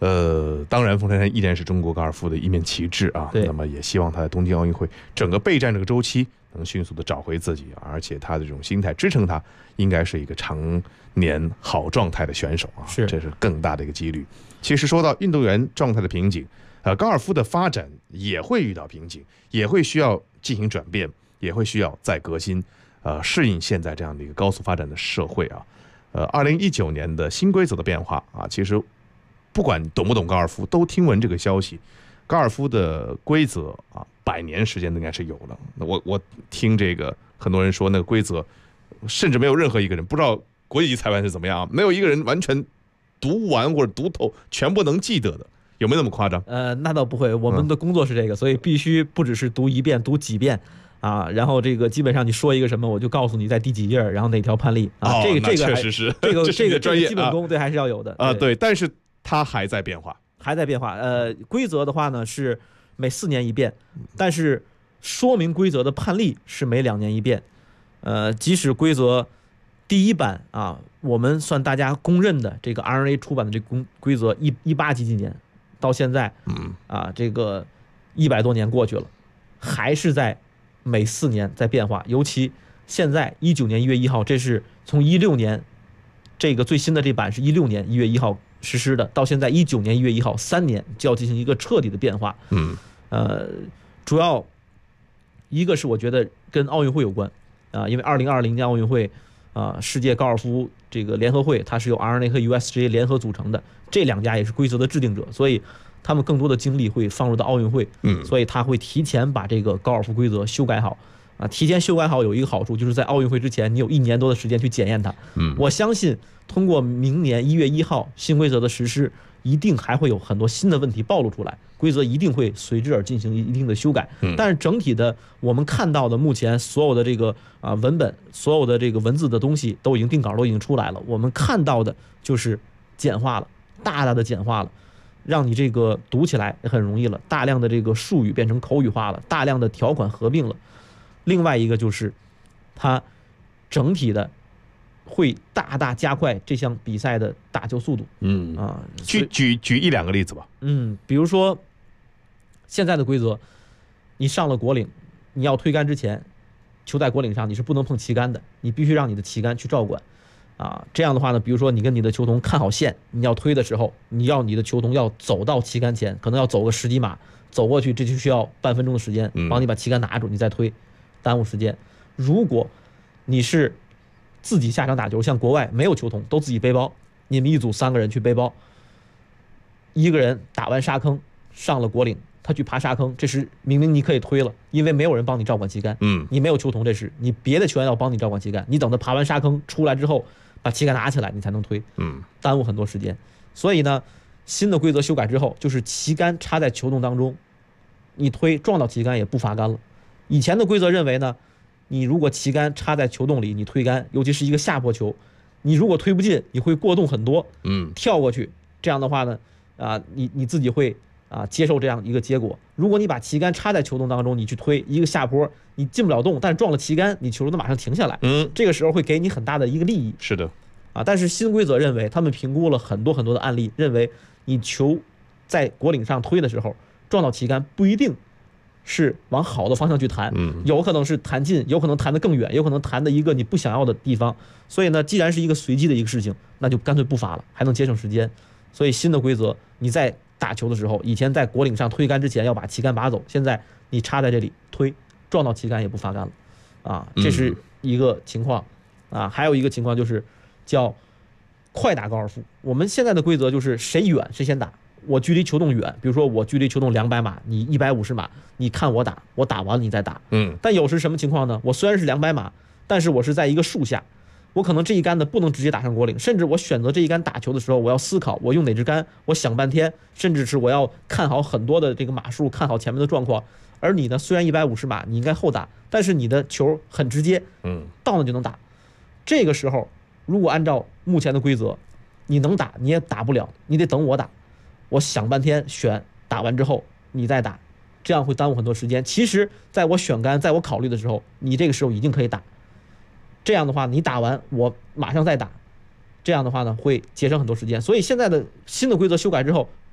当然，冯珊珊依然是中国高尔夫的一面旗帜啊。那么也希望他在东京奥运会整个备战这个周期能迅速的找回自己，而且他的这种心态支撑他，应该是一个常年好状态的选手啊。这是更大的一个几率。其实说到运动员状态的瓶颈，高尔夫的发展也会遇到瓶颈，也会需要进行转变，也会需要再革新，适应现在这样的一个高速发展的社会啊。2019年的新规则的变化啊，其实不管懂不懂高尔夫，都听闻这个消息。高尔夫的规则啊，100年时间应该是有了。我听这个很多人说，那个规则甚至没有任何一个人不知道国际级裁判是怎么样啊，没有一个人完全读完或者读透，全部能记得的。有没有那么夸张？ 那倒不会，我们的工作是这个，所以必须不只是读一遍，读几遍啊。然后这个基本上你说一个什么，我就告诉你在第几页，然后哪条判例啊。这个确实是这个专业基本功，对，还是要有的啊。对，但是它还在变化， 规则的话呢是每4年一变，但是说明规则的判例是每2年一变。即使规则第1版啊，我们算大家公认的这个 R&A 出版的这个规则18几年到现在，这个100多年过去了，还是在每4年在变化。尤其现在19年1月1号，这是从16年这个最新的这版是16年1月1号实施的，到现在19年1月1号，3年就要进行一个彻底的变化。主要一个是我觉得跟奥运会有关啊，因为2020年奥运会世界高尔夫这个联合会，它是由 R&A 和 USGA 联合组成的，这2家也是规则的制定者，所以他们更多的精力会放入到奥运会，所以他会提前把这个高尔夫规则修改好啊。提前修改好有一个好处，就是在奥运会之前，你有1年多的时间去检验它。我相信通过明年1月1号新规则的实施，一定还会有很多新的问题暴露出来，规则一定会随之而进行一定的修改。但是整体的我们看到的目前所有的这个文本，所有的这个文字的东西都已经定稿，都已经出来了。我们看到的就是简化了，大大的简化了，让你这个读起来也很容易了。大量的这个术语变成口语化了，大量的条款合并了。另外一个就是它整体的会大大加快这项比赛的打球速度。 举1、2个例子吧。 比如说现在的规则，你上了果岭，你要推杆之前，球在果岭上你是不能碰旗杆的，你必须让你的旗杆去照管这样的话呢，比如说你跟你的球童看好线，你要推的时候，你要你的球童要走到旗杆前，可能要走个10几码走过去，这就需要半分钟的时间，帮你把旗杆拿住，你再推，耽误时间。如果你是自己下场打球，像国外没有球童，都自己背包，你们一组3个人去背包，一个人打完沙坑上了果岭，他去爬沙坑，这时明明你可以推了，因为没有人帮你照管旗杆，你没有球童，这时你别的球员要帮你照管旗杆，你等他爬完沙坑出来之后，把旗杆拿起来，你才能推，耽误很多时间。所以呢，新的规则修改之后，就是旗杆插在球洞当中，你推撞到旗杆也不罚杆了。以前的规则认为呢，你如果旗杆插在球洞里，你推杆，尤其是一个下坡球，你如果推不进，你会过洞很多，跳过去，这样的话呢，你自己会接受这样一个结果。如果你把旗杆插在球洞当中，你去推一个下坡，你进不了洞，但是撞了旗杆，你球都马上停下来，这个时候会给你很大的一个利益。 是的， 但是新规则认为，他们评估了很多很多的案例，认为你球在果岭上推的时候撞到旗杆，不一定是往好的方向去弹，有可能是弹近，有可能弹得更远，有可能弹的一个你不想要的地方。所以呢，既然是一个随机的一个事情，那就干脆不罚了，还能节省时间。所以新的规则，你在打球的时候，以前在果岭上推杆之前要把旗杆拔走，现在你插在这里推，撞到旗杆也不罚杆了，这是一个情况，还有一个情况就是叫快打高尔夫。我们现在的规则就是谁远谁先打。我距离球洞远，比如说我距离球洞200码，你150码，你看我打，我打完了你再打。但有时什么情况呢？我虽然是200码，但是我是在一个树下，我可能这一杆呢不能直接打上果岭，甚至我选择这一杆打球的时候，我要思考我用哪支杆，我想半天，甚至是我要看好很多的这个码数，看好前面的状况。而你呢，虽然150码，你应该后打，但是你的球很直接，到了就能打。这个时候，如果按照目前的规则，你能打你也打不了，你得等我打。我想半天选，打完之后你再打，这样会耽误很多时间。其实在我选杆，在我考虑的时候，你这个时候已经可以打，这样的话你打完我马上再打，这样的话呢会节省很多时间。所以现在的新的规则修改之后，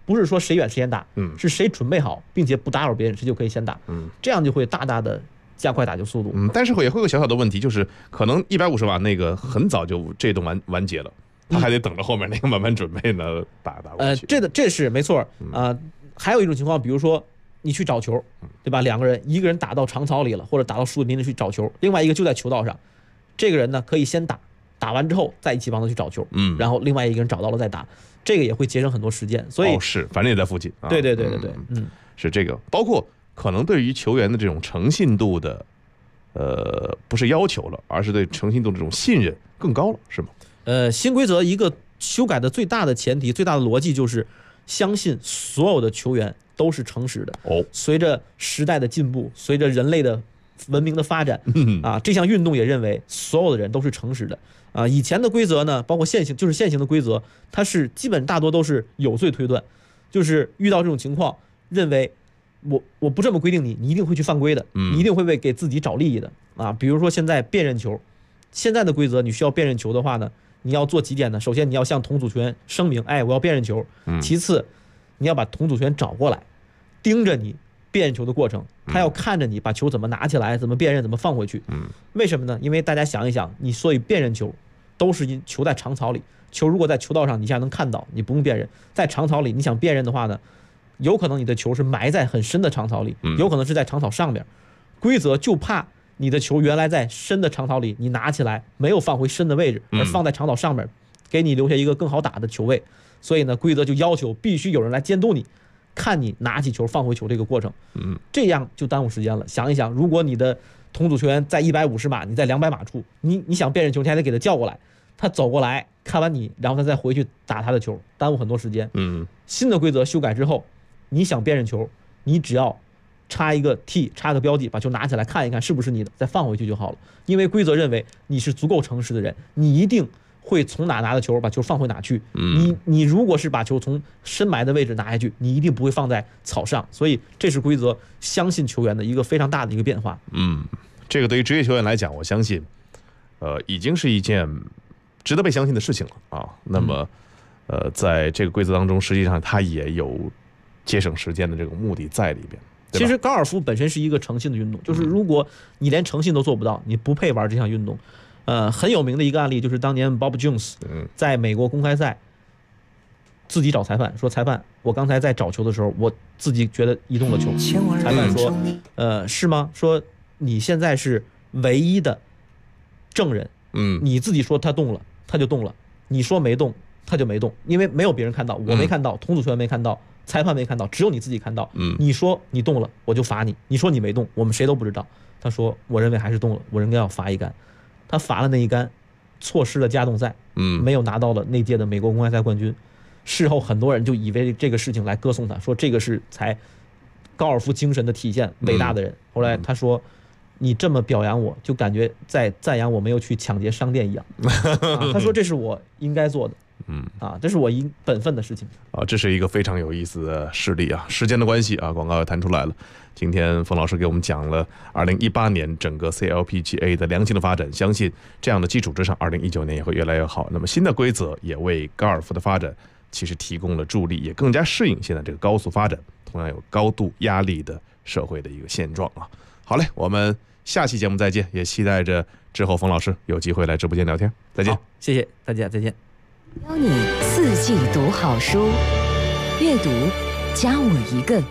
不是说谁远谁先打，是谁准备好并且不打扰别人，谁就可以先打，这样就会大大的加快打球速度。 但是也会有个小小的问题，就是可能150瓦那个很早就这栋完结了，他还得等着后面那个慢慢准备呢打过去。 这是没错还有一种情况，比如说你去找球，对吧？两个人，一个人打到长草里了，或者打到树林里去找球，另外一个就在球道上，这个人呢可以先打完之后再一起帮他去找球，然后另外一个人找到了再打，这个也会节省很多时间。所以是，反正也在附近。 对， 是这个，包括可能对于球员的这种诚信度的，不是要求了，而是对诚信度的这种信任更高了，是吗？ 新规则一个修改的最大的前提、最大的逻辑就是相信所有的球员都是诚实的。随着时代的进步，随着人类的文明的发展，这项运动也认为所有的人都是诚实的。以前的规则呢，包括现行的规则，它是基本大多都是有罪推断，就是遇到这种情况，认为我不这么规定你一定会去犯规的，你一定会给自己找利益的比如说现在辨认球，现在的规则你需要辨认球的话呢，你要做几点呢？首先你要向同组球员声明，我要辨认球。其次，你要把同组球员找过来，盯着你辨认球的过程，他要看着你把球怎么拿起来，怎么辨认，怎么放回去。为什么呢？因为大家想一想，你所以辨认球都是球在长草里，球如果在球道上你现在能看到，你不用辨认，在长草里你想辨认的话呢，有可能你的球是埋在很深的长草里，有可能是在长草上面。规则就怕你的球原来在深的长草里，你拿起来没有放回深的位置，而放在长草上面，给你留下一个更好打的球位。所以呢，规则就要求必须有人来监督你，看你拿起球放回球这个过程。这样就耽误时间了。想一想，如果你的同组球员在150码，你在200码处，你想辨认球，你还得给他叫过来，他走过来看完你，然后他再回去打他的球，耽误很多时间。新的规则修改之后，你想辨认球，你只要插一个 T， 插个标记，把球拿起来看一看是不是你的，再放回去就好了。因为规则认为你是足够诚实的人，你一定会从哪拿的球把球放回哪去。你如果是把球从深埋的位置拿下去，你一定不会放在草上。所以这是规则相信球员的一个非常大的一个变化。 这个对于职业球员来讲，我相信已经是一件值得被相信的事情了那么在这个规则当中，实际上它也有节省时间的这个目的在里边。 其实高尔夫本身是一个诚信的运动，就是如果你连诚信都做不到，你不配玩这项运动。很有名的一个案例就是当年 Bob Jones 在美国公开赛自己找裁判说，裁判，我刚才在找球的时候，我自己觉得移动了球。裁判说，是吗？说你现在是唯一的证人，你自己说他动了，他就动了；你说没动，他就没动，因为没有别人看到，我没看到，同组球员没看到。裁判没看到，只有你自己看到。你说你动了，我就罚你；你说你没动，我们谁都不知道。他说，我认为还是动了，我应该要罚一杆。他罚了那一杆，错失了加动赛，没有拿到了那届的美国公开赛冠军。事后很多人就以为这个事情来歌颂他，说这个是才高尔夫精神的体现，伟大的人。后来他说，你这么表扬我，就感觉在赞扬我没有去抢劫商店一样。他说这是我应该做的。这是我本分的事情这是一个非常有意思的事例时间的关系广告也弹出来了。今天冯老师给我们讲了2018年整个 CLPGA 的良性的发展，相信这样的基础之上，2019年也会越来越好。那么新的规则也为高尔夫的发展其实提供了助力，也更加适应现在这个高速发展，同样有高度压力的社会的一个现状好嘞，我们下期节目再见，也期待着之后冯老师有机会来直播间聊天。再见。 谢谢大家，再见。 邀你四季读好书，阅读加我一个。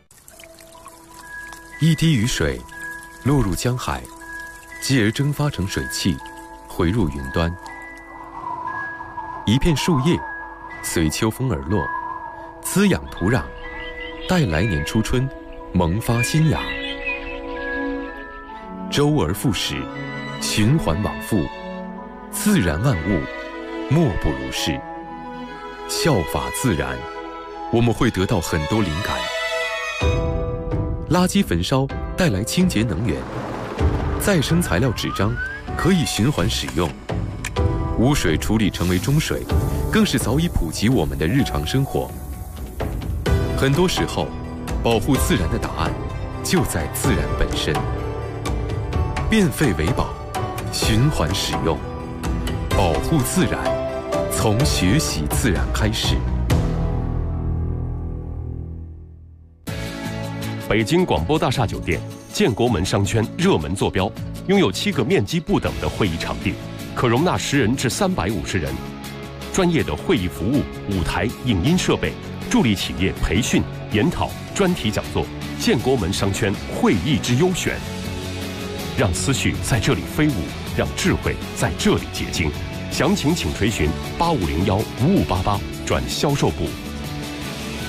一滴雨水落入江海，继而蒸发成水汽，回入云端。一片树叶随秋风而落，滋养土壤，待来年初春萌发新芽。周而复始，循环往复，自然万物莫不如是。效法自然，我们会得到很多灵感。垃圾焚烧带来清洁能源，再生材料纸张可以循环使用，污水处理成为中水，更是早已普及我们的日常生活。很多时候，保护自然的答案就在自然本身。变废为宝，循环使用，保护自然，从学习自然开始。 北京广播大厦酒店建国门商圈热门坐标，拥有7个面积不等的会议场地，可容纳10人至350人。专业的会议服务、舞台、影音设备，助力企业培训、研讨、专题讲座。建国门商圈会议之优选，让思绪在这里飞舞，让智慧在这里结晶。详情请垂询85015588转销售部。